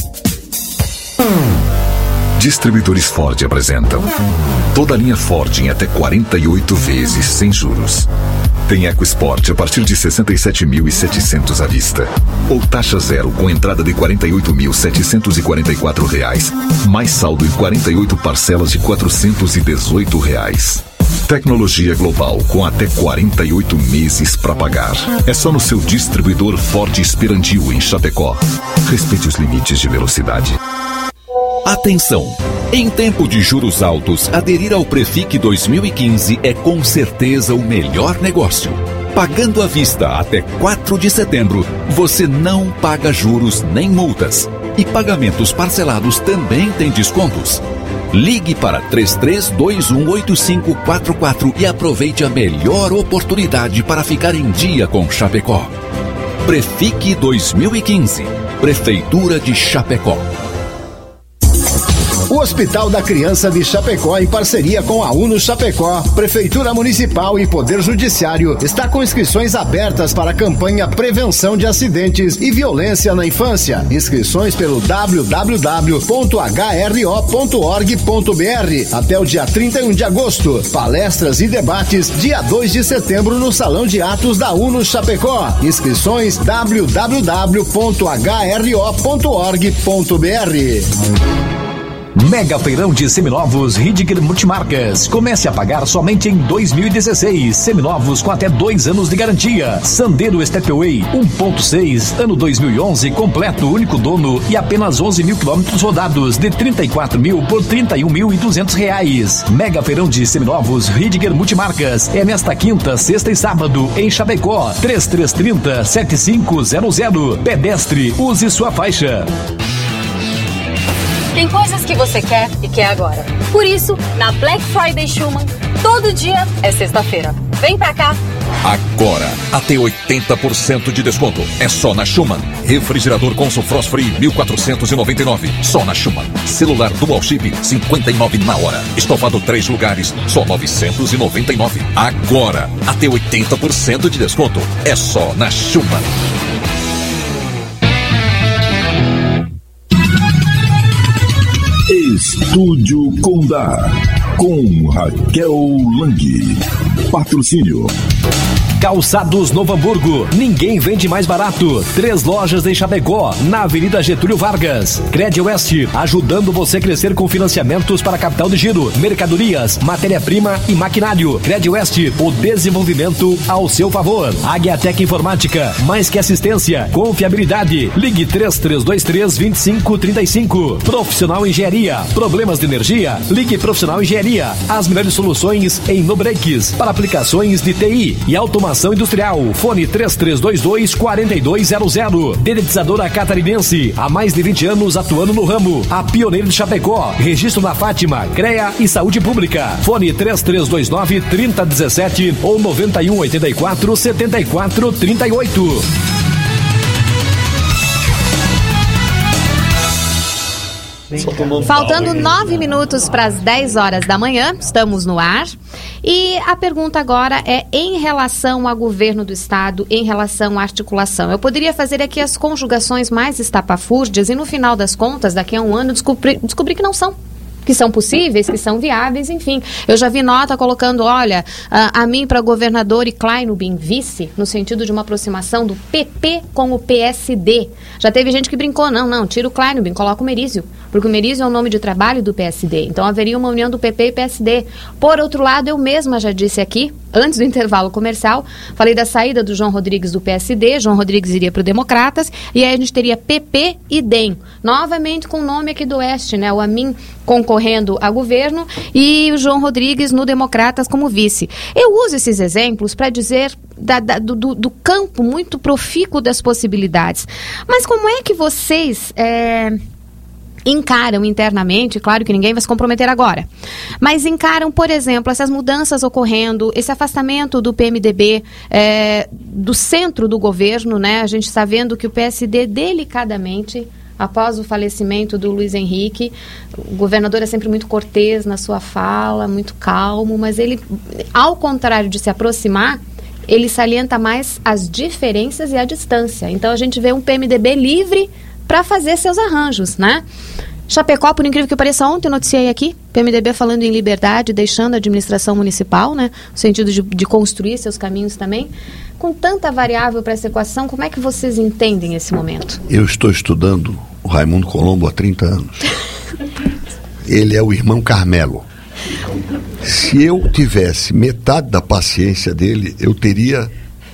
Distribuidores Ford apresentam toda a linha Ford em até quarenta e oito vezes sem juros. Tem EcoSport a partir de sessenta e sete mil e setecentos à vista. Ou taxa zero com entrada de quarenta e oito mil setecentos e quarenta e quatro reais, mais saldo em quarenta e oito parcelas de quatrocentos e dezoito reais. Tecnologia global com até quarenta e oito meses para pagar. É só no seu distribuidor Ford Esperantil em Chapecó. Respeite os limites de velocidade. Atenção! Em tempo de juros altos, aderir ao Prefic dois mil e quinze é com certeza o melhor negócio. Pagando à vista até quatro de setembro, você não paga juros nem multas. E pagamentos parcelados também têm descontos. Ligue para três três dois um oito cinco quatro quatro e aproveite a melhor oportunidade para ficar em dia com Chapecó. Prefic dois mil e quinze, Prefeitura de Chapecó. O Hospital da Criança de Chapecó, em parceria com a Uno Chapecó, Prefeitura Municipal e Poder Judiciário, está com inscrições abertas para a campanha Prevenção de Acidentes e Violência na Infância. Inscrições pelo w w w ponto h r o ponto org ponto b r até o dia trinta e um de agosto. Palestras e debates dia dois de setembro no Salão de Atos da Uno Chapecó. Inscrições w w w ponto h r o ponto org ponto b r. Mega Feirão de Seminovos Ridger Multimarcas. Comece a pagar somente em dois mil e dezesseis. Seminovos com até dois anos de garantia. Sandero Stepway um ponto seis, ano dois mil e onze, completo, único dono e apenas onze mil quilômetros rodados, de trinta e quatro mil por trinta e um mil e duzentos reais. Mega Feirão de Seminovos Ridger Multimarcas. É nesta quinta, sexta e sábado em Chapecó. três três três zero, sete cinco zero zero. Pedestre, use sua faixa. Tem coisas que você quer e quer agora. Por isso, na Black Friday Schumann, todo dia é sexta-feira. Vem pra cá. Agora, até oitenta por cento de desconto. É só na Schumann. Refrigerador Consul Frost Free mil quatrocentos e noventa e nove. Só na Schumann. Celular Dual Chip cinquenta e nove na hora. Estofado três lugares, só novecentos e noventa e nove. Agora, até oitenta por cento de desconto. É só na Schumann. Estúdio Condá, com Raquel Lang. Patrocínio. Calçados Novo Hamburgo, ninguém vende mais barato. Três lojas em Chapecó, na Avenida Getúlio Vargas. Cred Oeste, ajudando você a crescer com financiamentos para capital de giro, mercadorias, matéria-prima e maquinário. Cred Oeste, o desenvolvimento ao seu favor. Águiatec Informática, mais que assistência, confiabilidade. Ligue três três dois três, dois cinco três cinco. Profissional Engenharia, problemas de energia? Ligue Profissional Engenharia. As melhores soluções em no-breaks para aplicações de T I e automação industrial. Fone três três dois dois, quatro dois zero zero. Dedetizadora Catarinense, há mais de vinte anos atuando no ramo. A pioneira de Chapecó. Registro na Fátima, CREA e Saúde Pública. Fone três três dois nove, três zero um sete ou nove um oito quatro, sete quatro três oito. Faltando nove minutos para as dez horas da manhã, estamos no ar. E a pergunta agora é em relação ao governo do estado, em relação à articulação. Eu poderia fazer aqui as conjugações mais estapafúrdias e no final das contas, daqui a um ano, descobrir, descobrir que não são. Que são possíveis, que são viáveis, enfim. Eu já vi nota colocando, olha, a, a mim para governador e Kleinubin vice, no sentido de uma aproximação do P P com o P S D. Já teve gente que brincou, não, não, tira o Kleinubin, coloca o Merizio, porque o Merizio é o nome de trabalho do P S D. Então haveria uma união do P P e P S D. Por outro lado, eu mesma já disse aqui, antes do intervalo comercial, falei da saída do João Rodrigues do P S D, João Rodrigues iria para o Democratas, e aí a gente teria P P e D E M. Novamente com o nome aqui do Oeste, né? O Amin concorrendo a governo e o João Rodrigues no Democratas como vice. Eu uso esses exemplos para dizer da, da, do, do campo muito profícuo das possibilidades. Mas como é que vocês... É... encaram internamente, claro que ninguém vai se comprometer agora, mas encaram, por exemplo, essas mudanças ocorrendo, esse afastamento do P M D B é, do centro do governo, né? A gente está vendo que o P S D delicadamente, após o falecimento do Luiz Henrique, o governador é sempre muito cortês na sua fala, muito calmo, mas ele, ao contrário de se aproximar, ele salienta mais as diferenças e a distância. Então a gente vê um P M D B livre para fazer seus arranjos, né? Chapecó, por incrível que pareça, ontem eu noticiei aqui, P M D B falando em liberdade, deixando a administração municipal, né? No sentido de, de construir seus caminhos também. Com tanta variável para essa equação, como é que vocês entendem esse momento? Eu estou estudando o Raimundo Colombo há trinta anos. Ele é o irmão Carmelo. Se eu tivesse metade da paciência dele, eu teria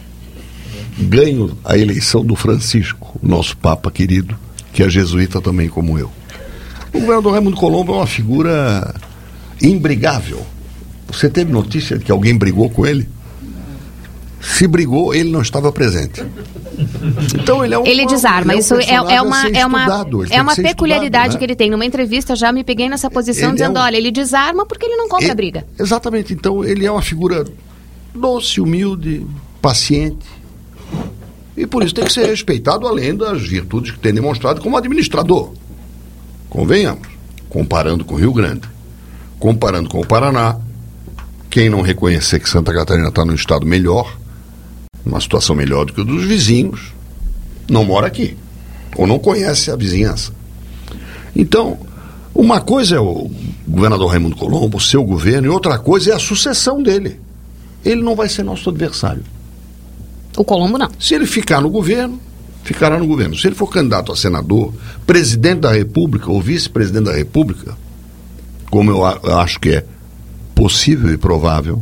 ganho a eleição do Francisco, o nosso Papa querido, que é jesuíta também como eu. O governador Raimundo Colombo é uma figura imbrigável. Você teve notícia de que alguém brigou com ele? Se brigou, ele não estava presente. Então ele é um Ele desarma, ele é um isso é, é uma, é uma, estudado, é uma peculiaridade estudado, né? que ele tem. Numa entrevista já me peguei nessa posição Ele dizendo, é um... olha, ele desarma porque ele não compra ele... briga. Exatamente, então ele é uma figura doce, humilde, paciente. E por isso tem que ser respeitado, além das virtudes que tem demonstrado como administrador. Convenhamos, comparando com o Rio Grande, comparando com o Paraná, quem não reconhecer que Santa Catarina está num estado melhor, numa situação melhor do que o dos vizinhos, não mora aqui, ou não conhece a vizinhança. Então, uma coisa é o governador Raimundo Colombo, o seu governo, e outra coisa é a sucessão dele. Ele não vai ser nosso adversário. O Colombo não. Se ele ficar no governo, ficará no governo. Se ele for candidato a senador, presidente da República ou vice-presidente da República, como eu, a, eu acho que é possível e provável,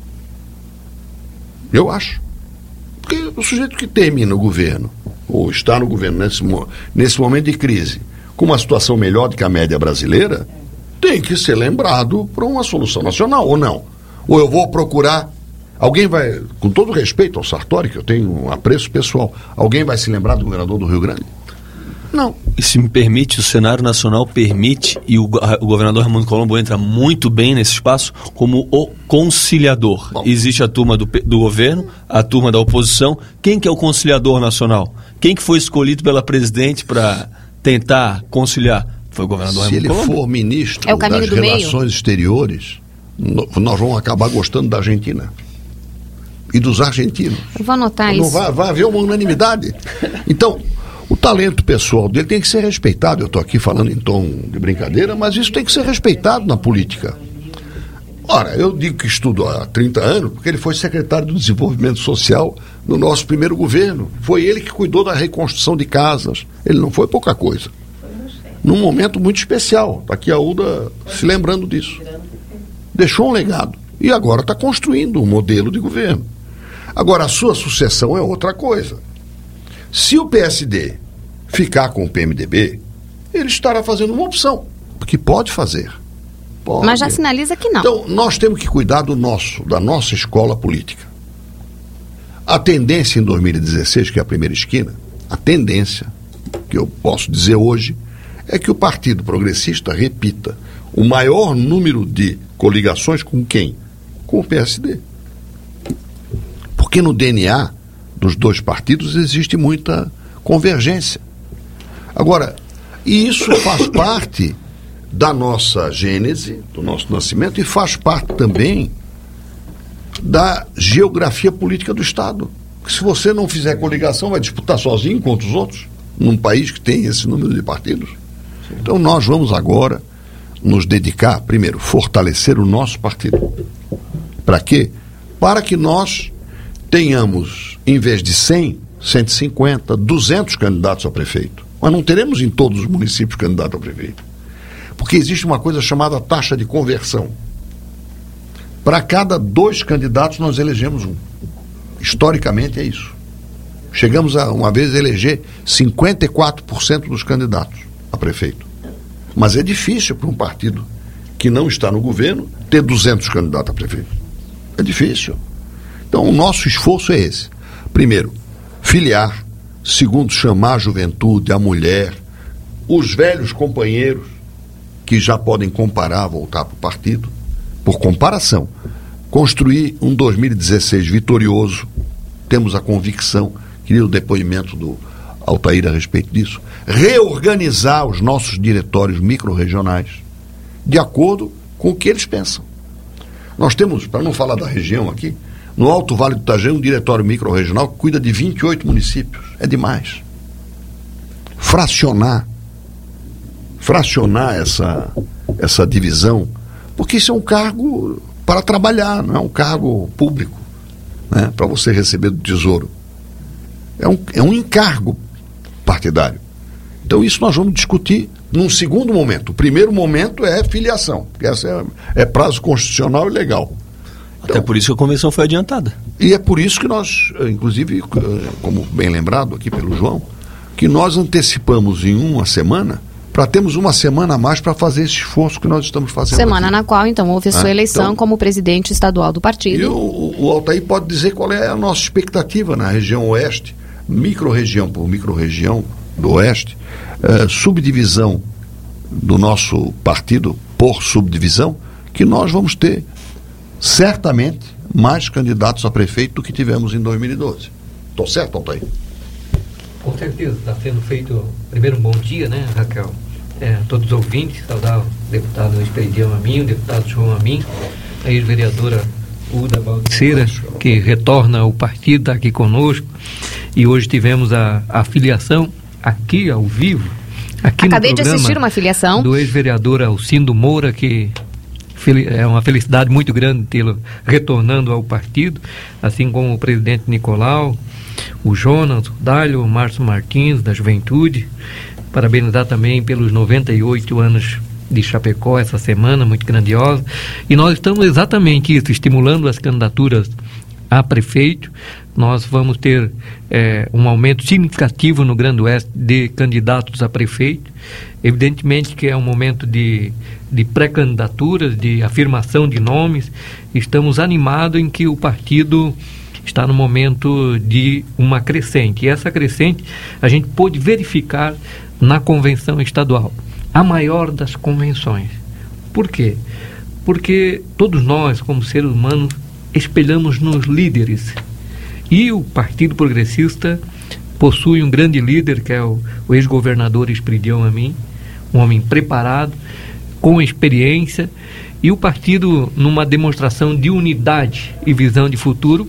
eu acho. Porque o sujeito que termina o governo, ou está no governo nesse, nesse momento de crise, com uma situação melhor do que a média brasileira, tem que ser lembrado para uma solução nacional, ou não? Ou eu vou procurar... Alguém vai, com todo respeito ao Sartori, que eu tenho um apreço pessoal, alguém vai se lembrar do governador do Rio Grande? Não. E se me permite, o cenário nacional permite, e o, o governador Raimundo Colombo entra muito bem nesse espaço, como o conciliador. Bom. Existe a turma do, do governo, a turma da oposição. Quem que é o conciliador nacional? Quem que foi escolhido pela presidente para tentar conciliar? Foi o governador Se Raimundo Colombo. Se ele for ministro é o caminho das do relações meio. exteriores, nós vamos acabar gostando da Argentina. E dos argentinos. Eu vou anotar não isso. Vai, vai haver uma unanimidade. Então, o talento pessoal dele tem que ser respeitado. Eu estou aqui falando em tom de brincadeira, mas isso tem que ser respeitado na política. Ora, eu digo que estudo há trinta anos, porque ele foi secretário do Desenvolvimento Social no nosso primeiro governo. Foi ele que cuidou da reconstrução de casas. Ele não foi pouca coisa. Num momento muito especial. Está aqui a Uda se lembrando disso. Deixou um legado. E agora está construindo um modelo de governo. Agora, a sua sucessão é outra coisa. Se o P S D ficar com o P M D B, ele estará fazendo uma opção, porque pode fazer. Pode. Mas já sinaliza que não. Então, nós temos que cuidar do nosso, da nossa escola política. A tendência em dois mil e dezesseis, que é a primeira esquina, a tendência, que eu posso dizer hoje, é que o Partido Progressista repita o maior número de coligações com quem? Com o P S D. Porque no D N A dos dois partidos existe muita convergência. Agora, e isso faz parte da nossa gênese, do nosso nascimento, e faz parte também da geografia política do Estado. Porque se você não fizer coligação, vai disputar sozinho contra os outros, num país que tem esse número de partidos. Então nós vamos agora nos dedicar, primeiro, fortalecer o nosso partido. Para quê? Para que nós tenhamos, em vez de cem, cento e cinquenta, duzentos candidatos a prefeito. Mas não teremos em todos os municípios candidato a prefeito. Porque existe uma coisa chamada taxa de conversão. Para cada dois candidatos nós elegemos um. Historicamente é isso. Chegamos a, uma vez, a eleger cinquenta e quatro por cento dos candidatos a prefeito. Mas é difícil para um partido que não está no governo ter duzentos candidatos a prefeito. É difícil. Então o nosso esforço é esse. Primeiro, filiar. Segundo, chamar a juventude, a mulher, os velhos companheiros que já podem comparar, voltar para o partido. Por comparação, construir um dois mil e dezesseis vitorioso. Temos a convicção, queria o depoimento do Altair a respeito disso. Reorganizar os nossos diretórios micro-regionais de acordo com o que eles pensam. Nós temos, para não falar da região aqui, no Alto Vale do Itajaí, um diretório micro-regional que cuida de vinte e oito municípios. É demais. Fracionar, fracionar essa, essa divisão, porque isso é um cargo para trabalhar, não é um cargo público, né, para você receber do Tesouro. É um, é um encargo partidário. Então isso nós vamos discutir num segundo momento. O primeiro momento é filiação, porque essa é, é prazo constitucional e legal. Então, até por isso que a convenção foi adiantada. E é por isso que nós, inclusive, como bem lembrado aqui pelo João, que nós antecipamos em uma semana para termos uma semana a mais para fazer esse esforço que nós estamos fazendo. Semana aqui. Na qual, então, houve a sua ah, eleição então, como presidente estadual do partido. E o, o Altair pode dizer qual é a nossa expectativa na região oeste, micro-região por micro-região do oeste, eh, subdivisão do nosso partido por subdivisão, que nós vamos ter certamente mais candidatos a prefeito do que tivemos em dois mil e doze. Estou certo, Altair? Com certeza, está sendo feito, primeiro, um bom dia, né, Raquel? É, todos os ouvintes, saudar o deputado Expedião Amin, o deputado João Amin, a ex-vereadora Uda Baldiceira, que retorna ao partido, está aqui conosco, e hoje tivemos a, a filiação aqui ao vivo, aqui Acabei no de assistir uma filiação do ex-vereador Alcindo Moura, que é uma felicidade muito grande tê-lo retornando ao partido, assim como o presidente Nicolau, o Jonas, o Dálio, o Márcio Martins, da Juventude. Parabenizar também pelos noventa e oito anos de Chapecó, essa semana muito grandiosa. E nós estamos exatamente isso, estimulando as candidaturas a prefeito. Nós vamos ter é, um aumento significativo no Grande Oeste de candidatos a prefeito. Evidentemente que é um momento de, de pré-candidaturas, de afirmação de nomes. Estamos animados em que o partido está no momento de uma crescente. E essa crescente a gente pôde verificar na convenção estadual, a maior das convenções. Por quê? Porque todos nós, como seres humanos, espelhamos nos líderes. E o Partido Progressista possui um grande líder, que é o, o ex-governador Expedião Amin, um homem preparado, com experiência, e o partido, numa demonstração de unidade e visão de futuro,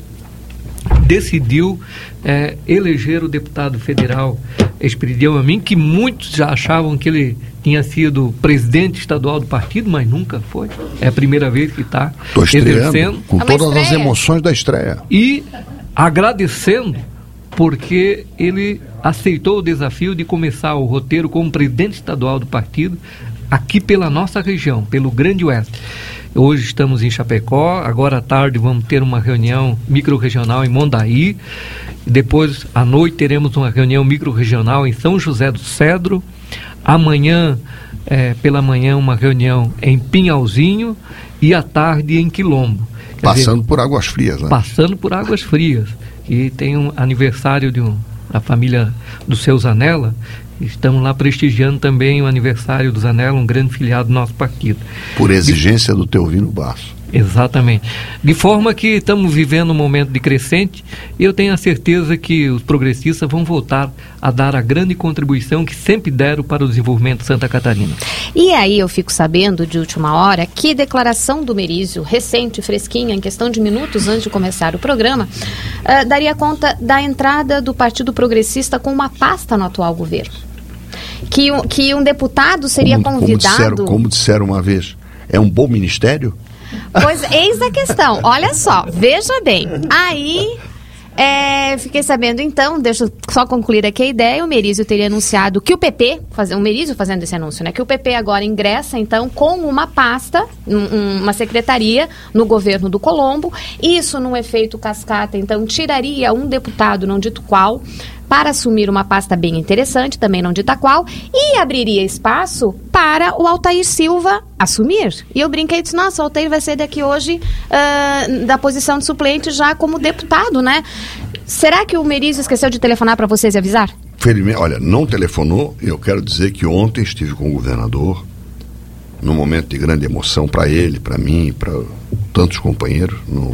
decidiu é, eleger o deputado federal Expedião Amin, que muitos já achavam que ele tinha sido presidente estadual do partido, mas nunca foi. É a primeira vez que está exercendo. Com todas as emoções da estreia. E agradecendo, porque ele aceitou o desafio de começar o roteiro como presidente estadual do partido, aqui pela nossa região, pelo Grande Oeste. Hoje estamos em Chapecó, agora à tarde vamos ter uma reunião microrregional em Mondaí, depois à noite teremos uma reunião microrregional em São José do Cedro, amanhã, é, pela manhã, uma reunião em Pinhalzinho e à tarde em Quilombo. Quer passando dizer, por Águas Frias, né? Passando por Águas Frias. E tem um aniversário de um, da família do seu Zanella. Estamos lá prestigiando também o aniversário do Zanella, um grande filiado do nosso partido. Por exigência do Teovino Basso. Exatamente. De forma que estamos vivendo um momento de crescente, e eu tenho a certeza que os progressistas vão voltar a dar a grande contribuição que sempre deram para o desenvolvimento de Santa Catarina. E aí eu fico sabendo, de última hora, que declaração do Merizio, recente, fresquinha, em questão de minutos antes de começar o programa, uh, daria conta da entrada do Partido Progressista com uma pasta no atual governo. Que um, que um deputado seria como, convidado... Como disseram, como disseram uma vez, é um bom ministério? Pois, eis a questão. Olha só, veja bem. Aí, é, fiquei sabendo então, deixa eu só concluir aqui a ideia, o Merizio teria anunciado que o P P, faz, o Merizio fazendo esse anúncio, né, que o P P agora ingressa então com uma pasta, um, uma secretaria no governo do Colombo. Isso, num efeito cascata, então, tiraria um deputado, não dito qual, para assumir uma pasta bem interessante, também não dita qual, e abriria espaço para o Altair Silva assumir. E eu brinquei e disse, nossa, o Altair vai ser daqui hoje uh, da posição de suplente já como deputado, né? Será que o Merizio esqueceu de telefonar para vocês e avisar? Felizmente, olha, não telefonou, e eu quero dizer que ontem estive com o governador, num momento de grande emoção para ele, para mim, para tantos companheiros, no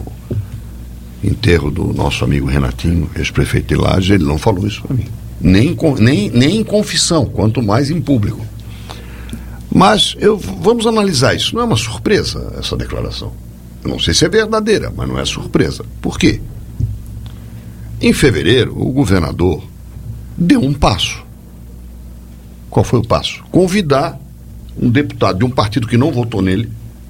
enterro do nosso amigo Renatinho, ex-prefeito de Lages. Ele não falou isso para mim, nem, nem, nem em confissão, quanto mais em público. Mas eu, vamos analisar isso. Não é uma surpresa essa declaração. Eu não sei se é verdadeira, mas não é surpresa. Por quê? Em fevereiro, o governador deu um passo. Qual foi o passo? Convidar um deputado de um partido que não votou nele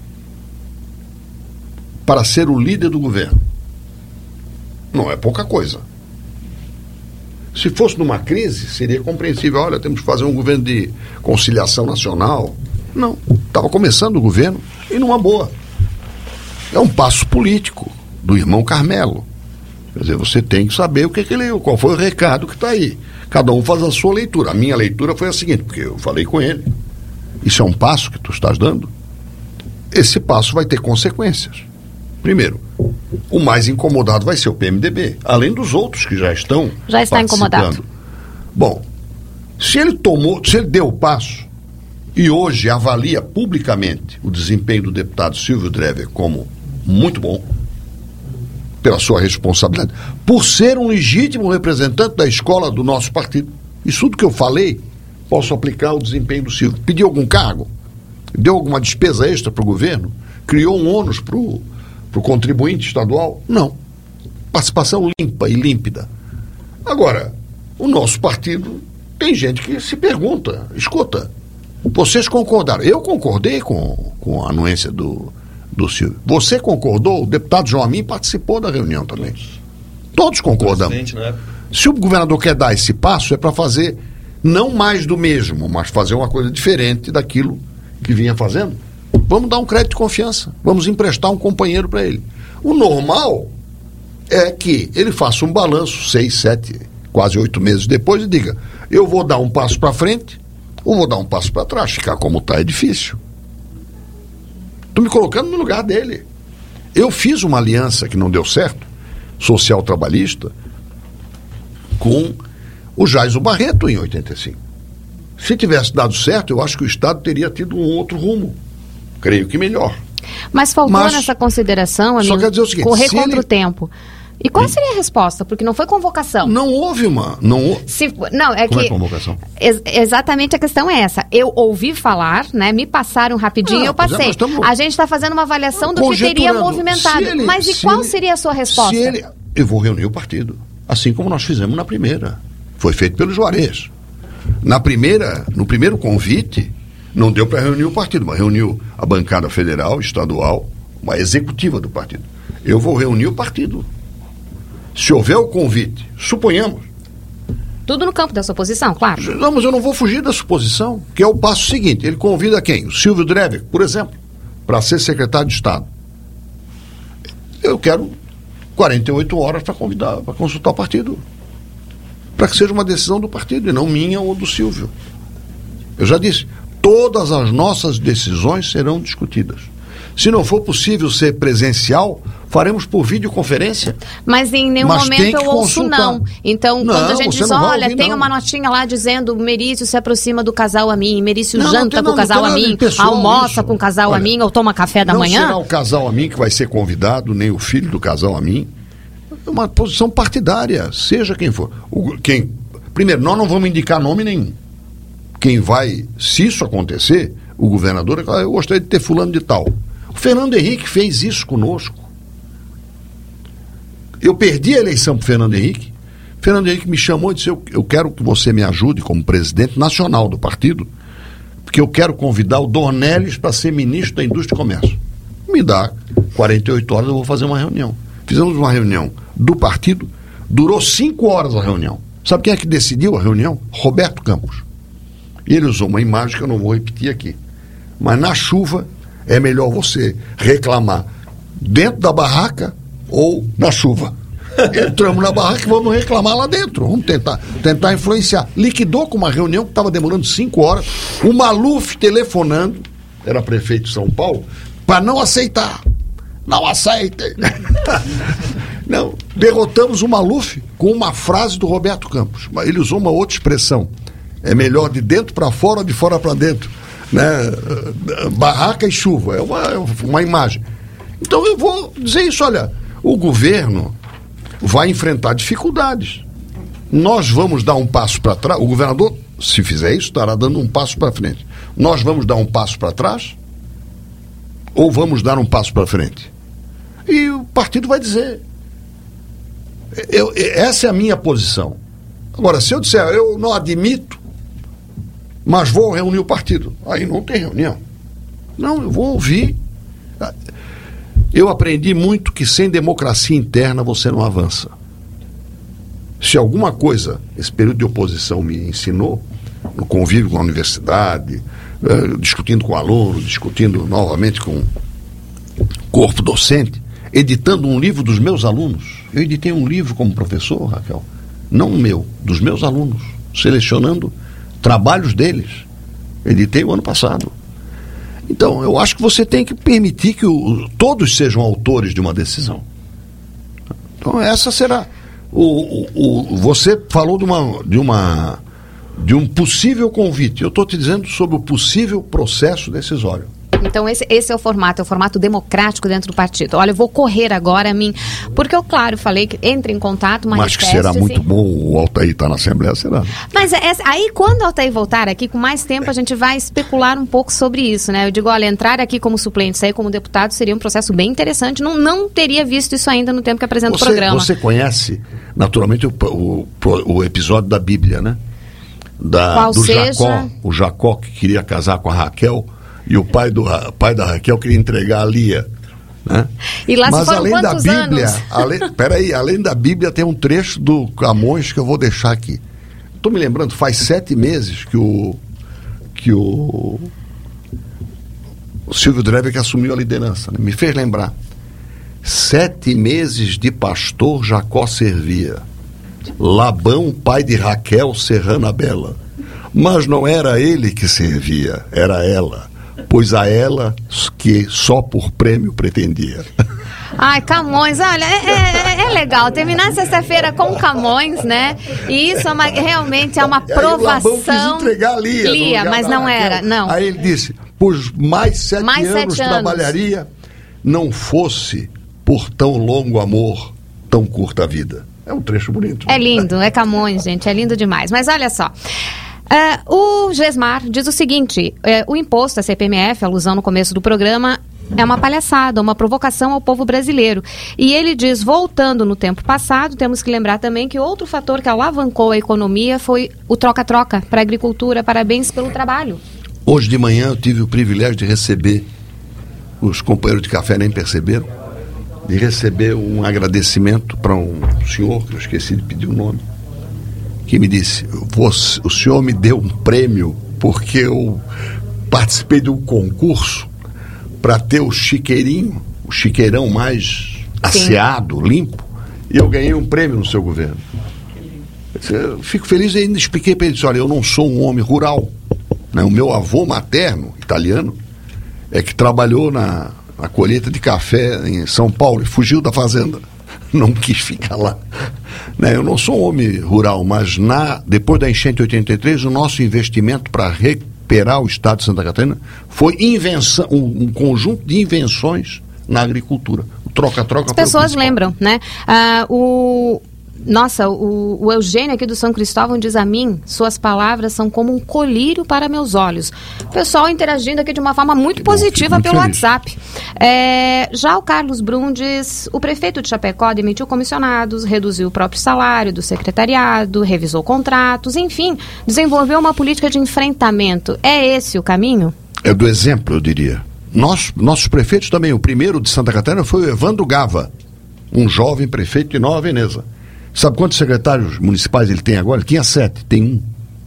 para ser o líder do governo. Não é pouca coisa. Se fosse numa crise, seria compreensível. Olha, temos que fazer um governo de conciliação nacional. Não. Estava começando o governo e numa boa. É um passo político do irmão Carmelo. Quer dizer, você tem que saber o que, que ele, qual foi o recado que está aí. Cada um faz a sua leitura. A minha leitura foi a seguinte, porque eu falei com ele. Isso é um passo que tu estás dando? Esse passo vai ter consequências. Primeiro, o mais incomodado vai ser o P M D B, além dos outros que já estão Já está incomodado. Bom, se ele tomou, se ele deu o passo e hoje avalia publicamente o desempenho do deputado Silvio Drever como muito bom, pela sua responsabilidade, por ser um legítimo representante da escola do nosso partido. Isso tudo que eu falei, posso aplicar ao desempenho do Silvio. Pediu algum cargo? Deu alguma despesa extra para o governo? Criou um ônus para o contribuinte estadual? Não. Participação limpa e límpida. Agora, o nosso partido tem gente que se pergunta, escuta, vocês concordaram? Eu concordei com, com a anuência do do Silvio. Você concordou? O deputado João Amin participou da reunião também. Todos concordamos. Se o governador quer dar esse passo, é para fazer não mais do mesmo, mas fazer uma coisa diferente daquilo que vinha fazendo. Vamos dar um crédito de confiança. Vamos emprestar um companheiro para ele. O normal é que ele faça um balanço seis, sete, quase oito meses depois e diga, eu vou dar um passo para frente ou vou dar um passo para trás. Ficar como está é difícil. Estou me colocando no lugar dele. Eu fiz uma aliança que não deu certo, social-trabalhista, com o Jaiso Barreto em oitenta e cinco. Se tivesse dado certo, eu acho que o Estado teria tido um outro rumo. Creio que melhor. Mas faltou Mas, nessa consideração, amigo, só quer dizer o seguinte, correr contra ele... o tempo. E qual seria a resposta? Porque não foi convocação. Não houve uma... Não, Se, não é Como que... é convocação? Ex exatamente a questão é essa. Eu ouvi falar, né? Me passaram rapidinho e eu passei. Estamos... A gente está fazendo uma avaliação do que teria movimentado. Ele, Mas e qual ele, seria a sua resposta? Se ele, eu vou reunir o partido. Assim como nós fizemos na primeira. Foi feito pelo Juarez. Na primeira, no primeiro convite, não deu para reunir o partido, mas reuniu a bancada federal, estadual, uma executiva do partido. Eu vou reunir o partido. Se houver o convite, suponhamos. Tudo no campo da sua posição, claro. Não, mas eu não vou fugir da suposição, que é o passo seguinte. Ele convida quem? O Silvio Drever, por exemplo, para ser secretário de Estado. Eu quero quarenta e oito horas para convidar, para consultar o partido. Para que seja uma decisão do partido, e não minha ou do Silvio. Eu já disse, todas as nossas decisões serão discutidas. Se não for possível ser presencial, faremos por videoconferência. Mas em nenhum Mas momento eu ouço consultar. não. Então, não, quando a gente diz, olha, ouvir, tem não. uma notinha lá dizendo Merício se aproxima do casal Amin, Merício não, janta não tem, com o casal Amin, almoça isso. com o casal olha, Amin ou toma café da não manhã. Não será o casal Amin que vai ser convidado, nem o filho do casal Amin. É uma posição partidária, seja quem for. O, quem, primeiro, nós não vamos indicar nome nenhum. Quem vai, se isso acontecer, o governador, eu gostaria de ter fulano de tal. O Fernando Henrique fez isso conosco. Eu perdi a eleição para o Fernando Henrique. Fernando Henrique me chamou e disse, eu, eu quero que você me ajude como presidente nacional do partido, porque eu quero convidar o Dornelles para ser ministro da Indústria e Comércio. Me dá quarenta e oito horas, eu vou fazer uma reunião. Fizemos uma reunião do partido, durou cinco horas a reunião. Sabe quem é que decidiu a reunião? Roberto Campos. E ele usou uma imagem que eu não vou repetir aqui. Mas na chuva é melhor você reclamar dentro da barraca ou na chuva. Entramos na barraca e vamos reclamar lá dentro. Vamos tentar, tentar influenciar. Liquidou com uma reunião que estava demorando cinco horas. O Maluf telefonando, era prefeito de São Paulo, para não aceitar. Não aceitem. Não, derrotamos o Maluf com uma frase do Roberto Campos. Ele usou uma outra expressão. É melhor de dentro para fora ou de fora para dentro. Né? Barraca e chuva. É uma, uma imagem. Então eu vou dizer isso, olha, o governo vai enfrentar dificuldades. Nós vamos dar um passo para trás. O governador, se fizer isso, estará dando um passo para frente. Nós vamos dar um passo para trás ou vamos dar um passo para frente? E o partido vai dizer. Eu, essa é a minha posição. Agora, se eu disser, eu não admito, mas vou reunir o partido, aí não tem reunião. Não, eu vou ouvir. Eu aprendi muito que sem democracia interna você não avança. Se alguma coisa esse período de oposição me ensinou, no convívio com a universidade, eh, discutindo com alunos, discutindo novamente com o corpo docente, editando um livro dos meus alunos. Eu editei um livro como professor, Raquel, não o meu, dos meus alunos. selecionando trabalhos deles. Editei o ano passado. Então, eu acho que você tem que permitir que o, todos sejam autores de uma decisão. Então, essa será... O, o, o, você falou de uma, de uma de um possível convite. Eu estou te dizendo sobre o possível processo decisório. Então esse, esse é o formato, é o formato democrático dentro do partido. Olha, eu vou correr agora a mim, porque eu, claro, falei que entre em contato, manifeste. Mas que será muito bom o Altair estar na Assembleia, será? Mas é, aí quando o Altair voltar aqui, com mais tempo, a gente vai especular um pouco sobre isso, né? Eu digo, olha, entrar aqui como suplente, sair como deputado seria um processo bem interessante. Não, não teria visto isso ainda no tempo que apresenta você, o programa. Você conhece, naturalmente, o, o, o episódio da Bíblia, né? Da, Qual do seja... Jacó, o Jacó que queria casar com a Raquel, e o pai, do, pai da Raquel queria entregar a Lia, né? E lá Mas se foram além da quantos Bíblia, anos? além, peraí, além da Bíblia tem um trecho do Camões que eu vou deixar aqui. Estou me lembrando, faz sete meses que o que o, o Silvio Drever que assumiu a liderança, né? Me fez lembrar. Sete meses de pastor Jacó servia, Labão, pai de Raquel, serrana bela. Mas não era ele que servia, era ela, pois a ela que só por prêmio pretendia. Ai, Camões, olha, é, é, é legal terminar sexta-feira com Camões, né? E isso é uma, realmente é uma provação. Aí Labão quis entregar a Lia, Lia, mas não era, não. Aí ele disse, por mais sete mais anos sete anos trabalharia, não fosse por tão longo amor, tão curta a vida. É um trecho bonito. É lindo, é Camões, gente, é lindo demais. Mas olha só, uh, o Gesmar diz o seguinte, uh, o imposto, a C P M F, alusão no começo do programa, é uma palhaçada, uma provocação ao povo brasileiro. E ele diz, voltando no tempo passado, temos que lembrar também que outro fator que alavancou a economia foi o troca-troca para a agricultura. Parabéns pelo trabalho. Hoje de manhã eu tive o privilégio de receber, os companheiros de café nem perceberam, de receber um agradecimento para um senhor, que eu esqueci de pedir o nome, que me disse, você, o senhor me deu um prêmio porque eu participei de um concurso para ter o chiqueirinho, o chiqueirão mais asseado, limpo, e eu ganhei um prêmio no seu governo. Eu fico feliz e ainda expliquei para ele, disse, olha, eu não sou um homem rural, né? O meu avô materno, italiano, é que trabalhou na, na colheita de café em São Paulo e fugiu da fazenda, não quis ficar lá, né? Eu não sou um homem rural, mas na, depois da enchente de oitenta e três, o nosso investimento para recuperar o estado de Santa Catarina foi invenção, um, um conjunto de invenções na agricultura. O troca-troca. As pessoas lembram, né? Ah, o... Nossa, o, o Eugênio aqui do São Cristóvão diz a mim, suas palavras são como um colírio para meus olhos. O pessoal interagindo aqui de uma forma muito bom, positiva muito pelo feliz. WhatsApp. É, já o Carlos Brum diz, o prefeito de Chapecó demitiu comissionados, reduziu o próprio salário do secretariado, revisou contratos, enfim, desenvolveu uma política de enfrentamento. É esse o caminho? É do exemplo, eu diria. Nós, nossos prefeitos também, o primeiro de Santa Catarina foi o Evandro Gava, um jovem prefeito de Nova Veneza. Sabe quantos secretários municipais ele tem agora? Ele tinha sete, tem um.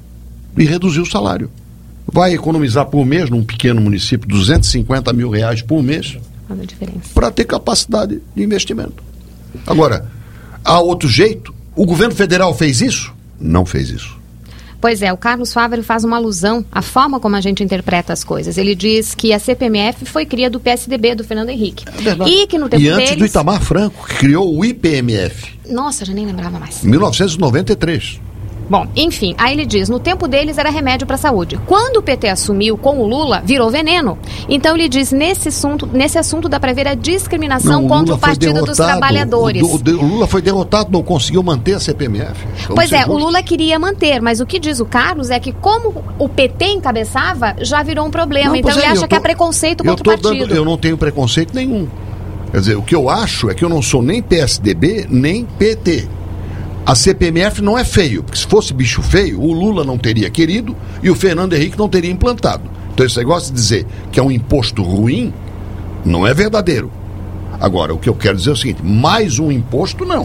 E reduziu o salário. Vai economizar por mês, num pequeno município, duzentos e cinquenta mil reais por mês, para ter capacidade de investimento. Agora, há outro jeito? O governo federal fez isso? Não fez isso. Pois é, o Carlos Fávero faz uma alusão à forma como a gente interpreta as coisas. Ele diz que a C P M F foi cria do P S D B, do Fernando Henrique. É e que no tempo e antes deles... do Itamar Franco, que criou o I P M F. Nossa, já nem lembrava mais. Em mil novecentos e noventa e três. Bom, enfim, aí ele diz, no tempo deles era remédio para a saúde. Quando o P T assumiu com o Lula, virou veneno. Então ele diz, nesse assunto, nesse assunto dá para ver a discriminação não, contra o, o Partido derrotado, dos Trabalhadores. O, o, o Lula foi derrotado, não conseguiu manter a C P M F. Vamos pois é, justos. O Lula queria manter, mas o que diz o Carlos é que como o P T encabeçava, já virou um problema. Não, então ele é, acha tô, que é preconceito contra o partido. Dando, eu não tenho preconceito nenhum. Quer dizer, o que eu acho é que eu não sou nem P S D B, nem P T. A C P M F não é feio, porque se fosse bicho feio, o Lula não teria querido e o Fernando Henrique não teria implantado. Então esse negócio de dizer que é um imposto ruim, não é verdadeiro. Agora, o que eu quero dizer é o seguinte, mais um imposto, não.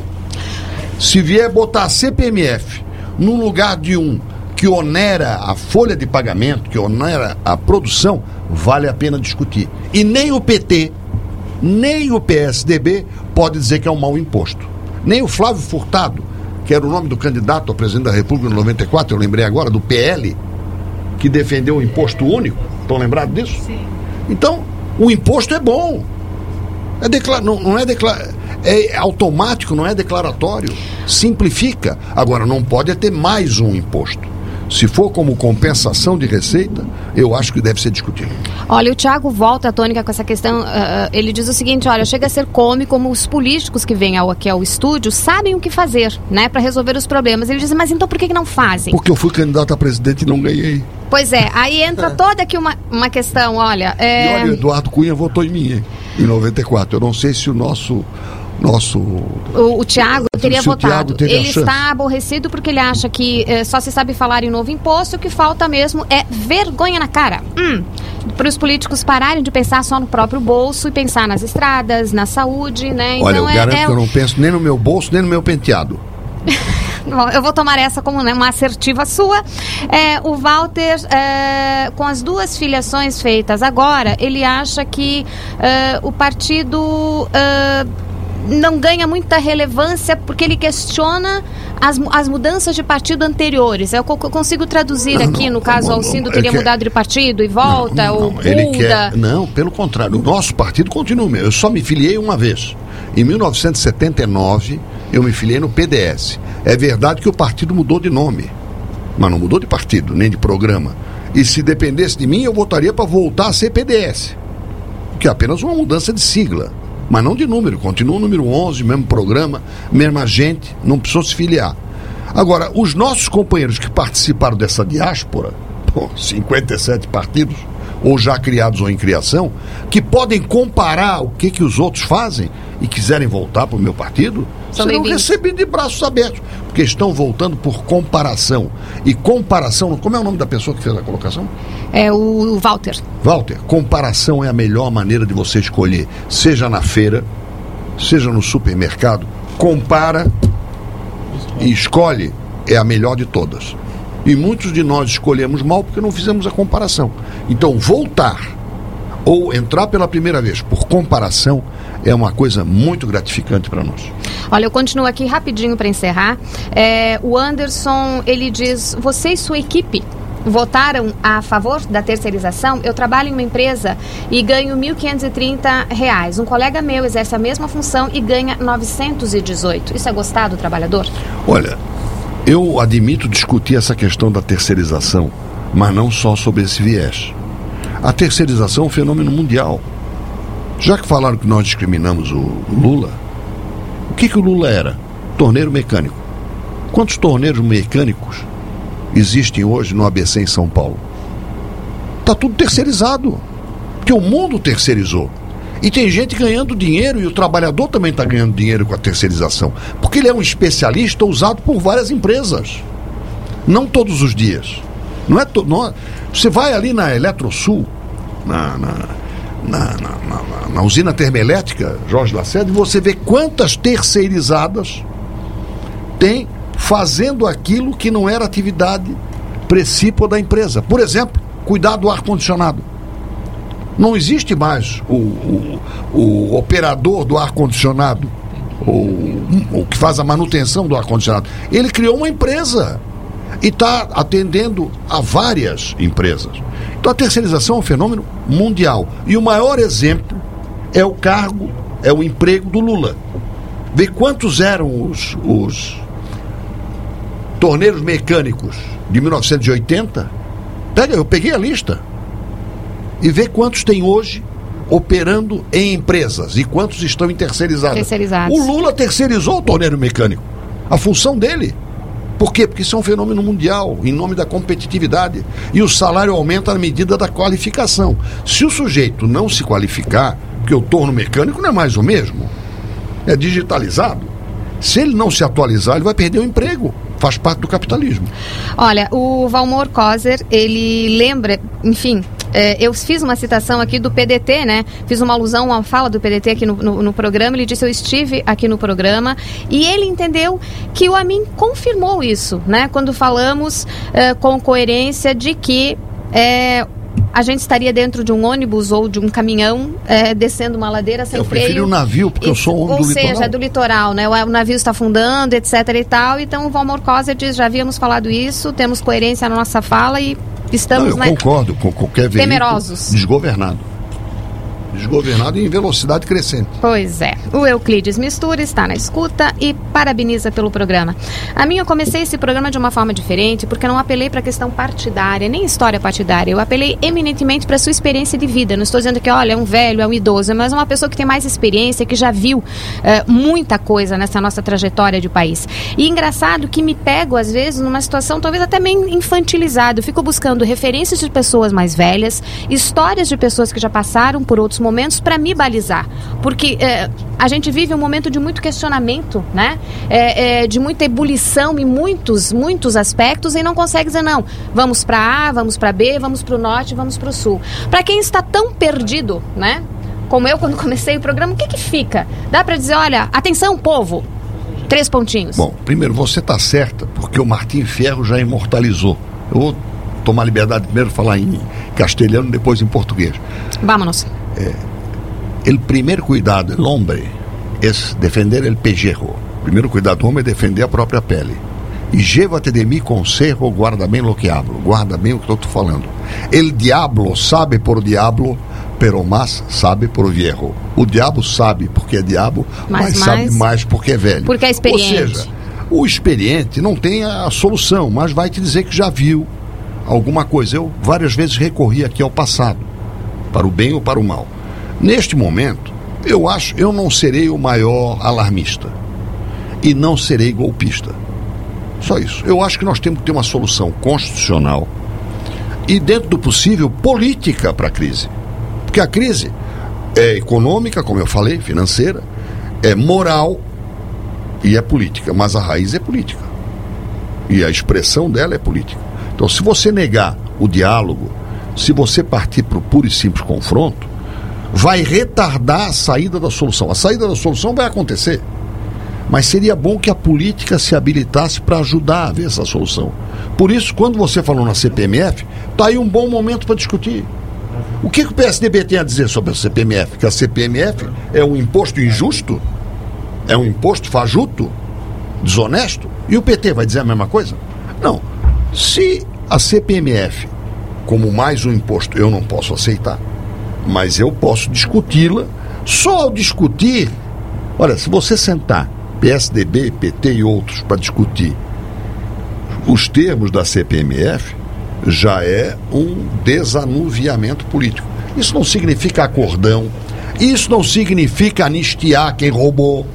Se vier botar a C P M F no lugar de um que onera a folha de pagamento, que onera a produção, vale a pena discutir. E nem o P T, nem o P S D B pode dizer que é um mau imposto. Nem o Flávio Furtado, que era o nome do candidato ao presidente da República em noventa e quatro, eu lembrei agora, do P L, que defendeu o imposto único. Estão lembrados disso? Sim. Então, o imposto é bom. É declar... não, não é, declar... é automático, não é declaratório. Simplifica. Agora, não pode ter mais um imposto. Se for como compensação de receita, eu acho que deve ser discutido. Olha, o Thiago volta à tônica com essa questão. Uh, ele diz o seguinte: olha, chega a ser cômico como os políticos que vêm ao, aqui ao estúdio sabem o que fazer, né, para resolver os problemas. Ele diz, mas então por que, que não fazem? Porque eu fui candidato a presidente e não ganhei. Pois é, aí entra toda aqui uma, uma questão, olha... É... E olha, o Eduardo Cunha votou em mim, hein, em noventa e quatro. Eu não sei se o nosso... Nosso, o, o Tiago teria votado. Thiago ele está aborrecido porque ele acha que eh, só se sabe falar em novo imposto, o que falta mesmo é vergonha na cara. Hum, para os políticos pararem de pensar só no próprio bolso e pensar nas estradas, na saúde, né? Olha, então, eu é, garanto é... que eu não penso nem no meu bolso, nem no meu penteado. Bom, eu vou tomar essa como, né, uma assertiva sua. É, o Walter, é, com as duas filiações feitas agora, ele acha que é, o partido... É, não ganha muita relevância porque ele questiona as, as mudanças de partido anteriores. Eu, eu consigo traduzir não, aqui, não, no caso, o Alcindo teria quer... mudado de partido e volta, não, não, ou não, ele quer... Não, pelo contrário, o nosso partido continua mesmo. Eu só me filiei uma vez. Em mil novecentos e setenta e nove, eu me filiei no P D S. É verdade que o partido mudou de nome, mas não mudou de partido, nem de programa. E se dependesse de mim, eu votaria para voltar a ser P D S, que é apenas uma mudança de sigla. Mas não de número, continua o número onze, mesmo programa, mesma gente, não precisou se filiar. Agora, os nossos companheiros que participaram dessa diáspora, pô, cinquenta e sete partidos, ou já criados ou em criação, que podem comparar o que, que os outros fazem e quiserem voltar para o meu partido, São serão recebidos de braços abertos, porque estão voltando por comparação. E comparação, como é o nome da pessoa que fez a colocação? É o Walter. Walter, comparação é a melhor maneira de você escolher, seja na feira, seja no supermercado, compara e escolhe, é a melhor de todas. E muitos de nós escolhemos mal porque não fizemos a comparação. Então, voltar ou entrar pela primeira vez por comparação é uma coisa muito gratificante para nós. Olha, eu continuo aqui rapidinho para encerrar. É, o Anderson, ele diz, você e sua equipe votaram a favor da terceirização? Eu trabalho em uma empresa e ganho mil quinhentos e trinta reais. Um colega meu exerce a mesma função e ganha novecentos e dezoito. Isso é gostar do trabalhador? Olha, eu admito discutir essa questão da terceirização, mas não só sobre esse viés. A terceirização é um fenômeno mundial. Já que falaram que nós discriminamos o Lula, o que, que o Lula era? Torneiro mecânico. Quantos torneiros mecânicos existem hoje no A B C em São Paulo? Está tudo terceirizado, porque o mundo terceirizou. E tem gente ganhando dinheiro e o trabalhador também está ganhando dinheiro com a terceirização, porque ele é um especialista usado por várias empresas, não todos os dias. Não é to... não... Você vai ali na Eletrosul, na, na, na, na, na, na usina termoelétrica Jorge Lacerda, e você vê quantas terceirizadas tem fazendo aquilo que não era atividade principal da empresa. Por exemplo, cuidar do ar-condicionado. Não existe mais o, o, o operador do ar-condicionado, o, o que faz a manutenção do ar-condicionado. Ele criou uma empresa e está atendendo a várias empresas. Então a terceirização é um fenômeno mundial. E o maior exemplo é o cargo, é o emprego do Lula. Vê quantos eram os, os torneiros mecânicos de mil novecentos e oitenta. Pega, eu peguei a lista. E vê quantos tem hoje operando em empresas e quantos estão em terceirizadas. terceirizados. O Lula terceirizou o torneiro mecânico. A função dele. Por quê? Porque isso é um fenômeno mundial, em nome da competitividade. E o salário aumenta à medida da qualificação. Se o sujeito não se qualificar, porque o torno mecânico não é mais o mesmo, é digitalizado. Se ele não se atualizar, ele vai perder o emprego. Faz parte do capitalismo. Olha, o Valmor Coser, ele lembra, enfim, é, eu fiz uma citação aqui do P D T, né? Fiz uma alusão a uma fala do P D T aqui no, no, no programa. Ele disse, eu estive aqui no programa e ele entendeu que o Amin confirmou isso, né? Quando falamos é, com coerência de que é, a gente estaria dentro de um ônibus ou de um caminhão é, descendo uma ladeira sem eu freio. Eu prefiro o navio, porque e, eu sou homem do litoral. Ou seja, do litoral, né? O, o navio está afundando, etc e tal. Então o Valmor Coser diz, já havíamos falado isso, temos coerência na nossa fala e estamos... Não, eu né, concordo com qualquer veículo temerosos. Desgovernado. Desgovernado e em velocidade crescente. Pois é. O Euclides Mistura está na escuta e parabeniza pelo programa. A mim, eu comecei esse programa de uma forma diferente, porque eu não apelei para a questão partidária, nem história partidária. Eu apelei eminentemente para a sua experiência de vida. Não estou dizendo que, olha, é um velho, é um idoso, mas é uma pessoa que tem mais experiência, que já viu uh, muita coisa nessa nossa trajetória de país. E engraçado que me pego, às vezes, numa situação talvez até meio infantilizada. Eu fico buscando referências de pessoas mais velhas, histórias de pessoas que já passaram por outros momentos para me balizar, porque é, a gente vive um momento de muito questionamento, né? É, é, de muita ebulição em muitos, muitos aspectos e não consegue dizer não, vamos para A, vamos para B, vamos para o Norte, vamos para o Sul. Para quem está tão perdido, né? Como eu quando comecei o programa, o que que fica? Dá para dizer, olha, atenção povo, três pontinhos. Bom, primeiro, você está certa, porque o Martim Fierro já imortalizou. Eu vou tomar liberdade primeiro de falar em castelhano, depois em português. Vámonos. É, el primer cuidado del hombre es defender el pellejo. O primeiro cuidado do homem é defender a própria pele. E llévate de mí consejo, guarda bem lo que hablo. Guarda bem o que eu estou falando. El diablo sabe por diablo, pero más sabe por viejo. O diabo sabe porque é diabo, mas, mas sabe mais porque é velho. Porque é experiente. Ou seja, o experiente não tem a solução, mas vai te dizer que já viu alguma coisa. Eu várias vezes recorri aqui ao passado, para o bem ou para o mal. Neste momento, eu acho, eu não serei o maior alarmista e não serei golpista. Só isso. Eu acho que nós temos que ter uma solução constitucional e, dentro do possível, política para a crise. Porque a crise é econômica, como eu falei, financeira, é moral e é política, mas a raiz é política. E a expressão dela é política. Então, se você negar o diálogo, se você partir para o puro e simples confronto, vai retardar a saída da solução. A saída da solução vai acontecer, mas seria bom que a política se habilitasse para ajudar a ver essa solução. Por isso, quando você falou na C P M F, está aí um bom momento para discutir. O que, que o P S D B tem a dizer sobre a C P M F? Que a C P M F é um imposto injusto? É um imposto fajuto? Desonesto? E o P T vai dizer a mesma coisa? Não. Se a C P M F, como mais um imposto, eu não posso aceitar, mas eu posso discuti-la. Só ao discutir, olha, se você sentar P S D B, P T e outros para discutir os termos da C P M F, já é um desanuviamento político. Isso não significa acordão, isso não significa anistiar quem roubou.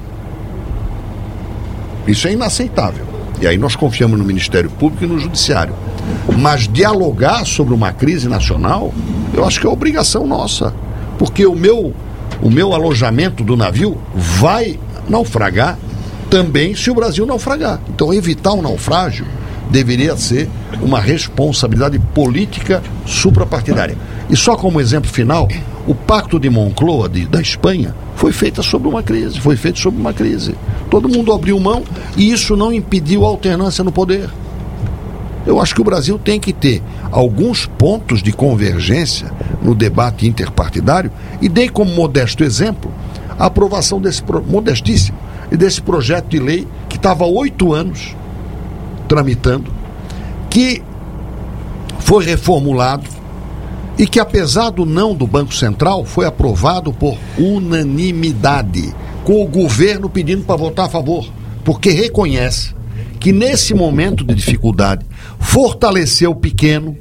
Isso é inaceitável. E aí nós confiamos no Ministério Público e no Judiciário. Mas dialogar sobre uma crise nacional, eu acho que é obrigação nossa. Porque o meu, o meu alojamento do navio vai naufragar também se o Brasil naufragar. Então evitar um naufrágio deveria ser uma responsabilidade política suprapartidária. E só como exemplo final, o Pacto de Moncloa de, da Espanha foi feito sobre uma crise, foi feito sobre uma crise. Todo mundo abriu mão e isso não impediu a alternância no poder. Eu acho que o Brasil tem que ter alguns pontos de convergência no debate interpartidário e dei como modesto exemplo a aprovação desse, modestíssimo, e desse projeto de lei que estava há oito anos tramitando, que foi reformulado e que, apesar do não do Banco Central, foi aprovado por unanimidade, com o governo pedindo para votar a favor, porque reconhece que nesse momento de dificuldade, fortalecer o pequeno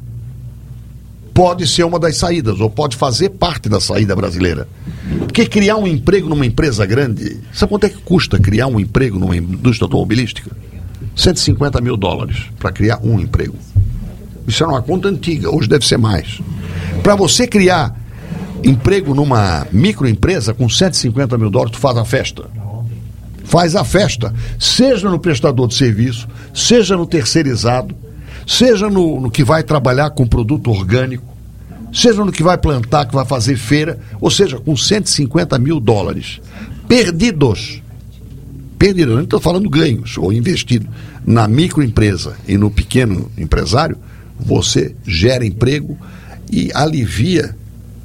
pode ser uma das saídas, ou pode fazer parte da saída brasileira. Porque criar um emprego numa empresa grande, sabe quanto é que custa criar um emprego numa indústria automobilística? cento e cinquenta mil dólares para criar um emprego. Isso é uma conta antiga, hoje deve ser mais. Para você criar emprego numa microempresa com cento e cinquenta mil dólares, tu faz a festa. Faz a festa, seja no prestador de serviço, seja no terceirizado, seja no, no que vai trabalhar com produto orgânico, seja no que vai plantar, que vai fazer feira, ou seja, com cento e cinquenta mil dólares perdidos, perdidos, não estou falando ganhos, ou investido na microempresa e no pequeno empresário, você gera emprego e alivia,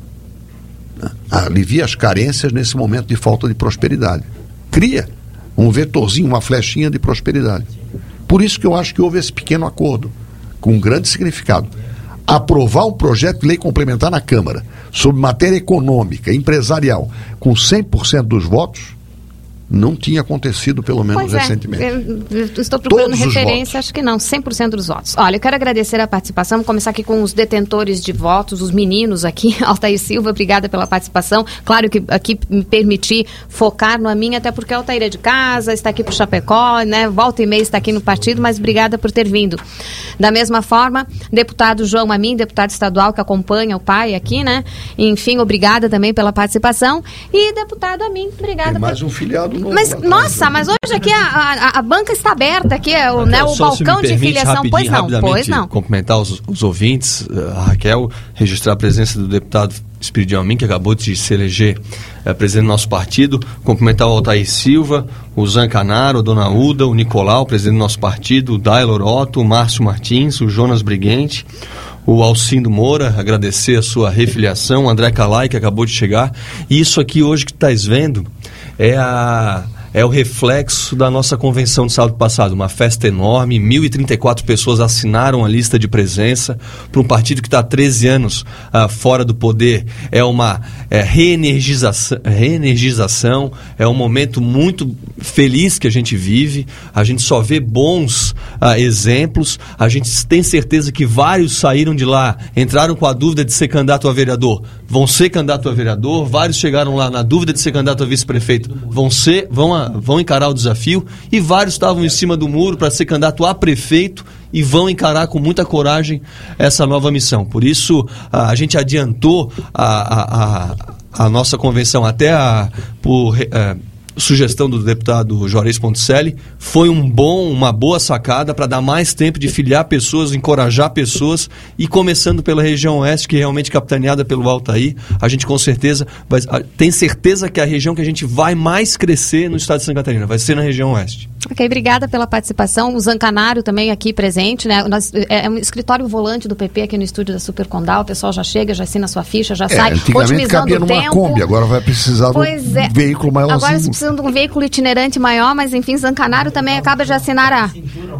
né, alivia as carências nesse momento de falta de prosperidade. Cria um vetorzinho, uma flechinha de prosperidade. Por isso que eu acho que houve esse pequeno acordo, com um grande significado. Aprovar um projeto de lei complementar na Câmara sobre matéria econômica, empresarial, com cem por cento dos votos, não tinha acontecido, pelo menos pois é, recentemente. Eu, eu estou procurando Todos os referência, acho que não, cem por cento dos votos. Olha, eu quero agradecer a participação, vou começar aqui com os detentores de votos, os meninos aqui, Altair Silva, obrigada pela participação. Claro que aqui me permitir focar no Amin, até porque o Altair é de casa, está aqui para o Chapecó, né? Volta e meia está aqui no partido, mas obrigada por ter vindo. Da mesma forma, deputado João Amin, deputado estadual que acompanha o pai aqui, né? Enfim, obrigada também pela participação. E deputado Amin, obrigada. Tem mais por... um filiado novo. Mas, nossa, mas hoje aqui a, a, a banca está aberta, aqui é o, né, o balcão de filiação. Pois não, pois não. Cumprimentar os, os ouvintes, a Raquel, registrar a presença do deputado Espiridião Amin, que acabou de se eleger é, presidente do nosso partido, cumprimentar o Altair Silva, o Zan Canaro, a Dona Uda, o Nicolau, presidente do nosso partido, o Dailor Otto, o Márcio Martins, o Jonas Briguente, o Alcindo Moura, agradecer a sua refiliação, o André Calai, que acabou de chegar. E isso aqui hoje que tu estás vendo é a... é o reflexo da nossa convenção de sábado passado, uma festa enorme, mil e trinta e quatro pessoas assinaram a lista de presença para um partido que está há treze anos uh, fora do poder. É uma é, reenergização, reenergização, é um momento muito feliz que a gente vive, a gente só vê bons uh, exemplos, a gente tem certeza que vários saíram de lá, entraram com a dúvida de ser candidato a vereador, vão ser candidato a vereador, vários chegaram lá na dúvida de ser candidato a vice-prefeito, vão ser, vão a vão encarar o desafio, e vários estavam em cima do muro para ser candidato a prefeito e vão encarar com muita coragem essa nova missão. Por isso, a, a gente adiantou a, a, a, a nossa convenção até a, por a, sugestão do deputado Juarez Ponticelli. Foi um bom, uma boa sacada para dar mais tempo de filiar pessoas, encorajar pessoas, e começando pela região oeste, que é realmente capitaneada pelo Altair, a gente com certeza vai, tem certeza que é a região que a gente vai mais crescer no estado de Santa Catarina, vai ser na região oeste. Ok, obrigada pela participação. O Zancanaro também aqui presente, né? Nós, é um escritório volante do P P aqui no estúdio da Super Condal. O pessoal já chega, já assina a sua ficha, já é, sai, antigamente cabia numa tempo. Kombi, agora vai precisar pois de um é. veículo maior. Agora você precisa de um veículo itinerante maior, mas enfim, Zancanaro também acaba de assinar a,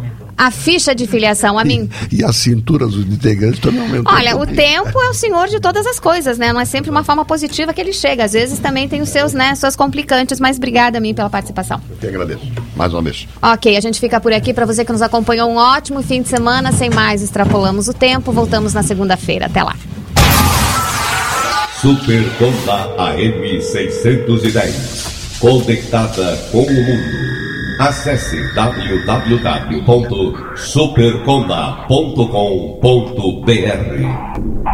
a ficha de filiação. A mim. E, e a cintura dos integrantes também aumentou. Olha, o tempo é o senhor de todas as coisas, né? Não é sempre uma forma positiva que ele chega. Às vezes também tem os seus, né, suas complicantes, mas obrigada a mim pela participação. Eu que agradeço. Mais uma vez. Ok, a gente fica por aqui. Para você que nos acompanhou, um ótimo fim de semana. Sem mais, extrapolamos o tempo. Voltamos na segunda-feira. Até lá. Super Conta A M seiscentos e dez. Conectada com o mundo. Acesse w w w ponto super conda ponto com ponto b r.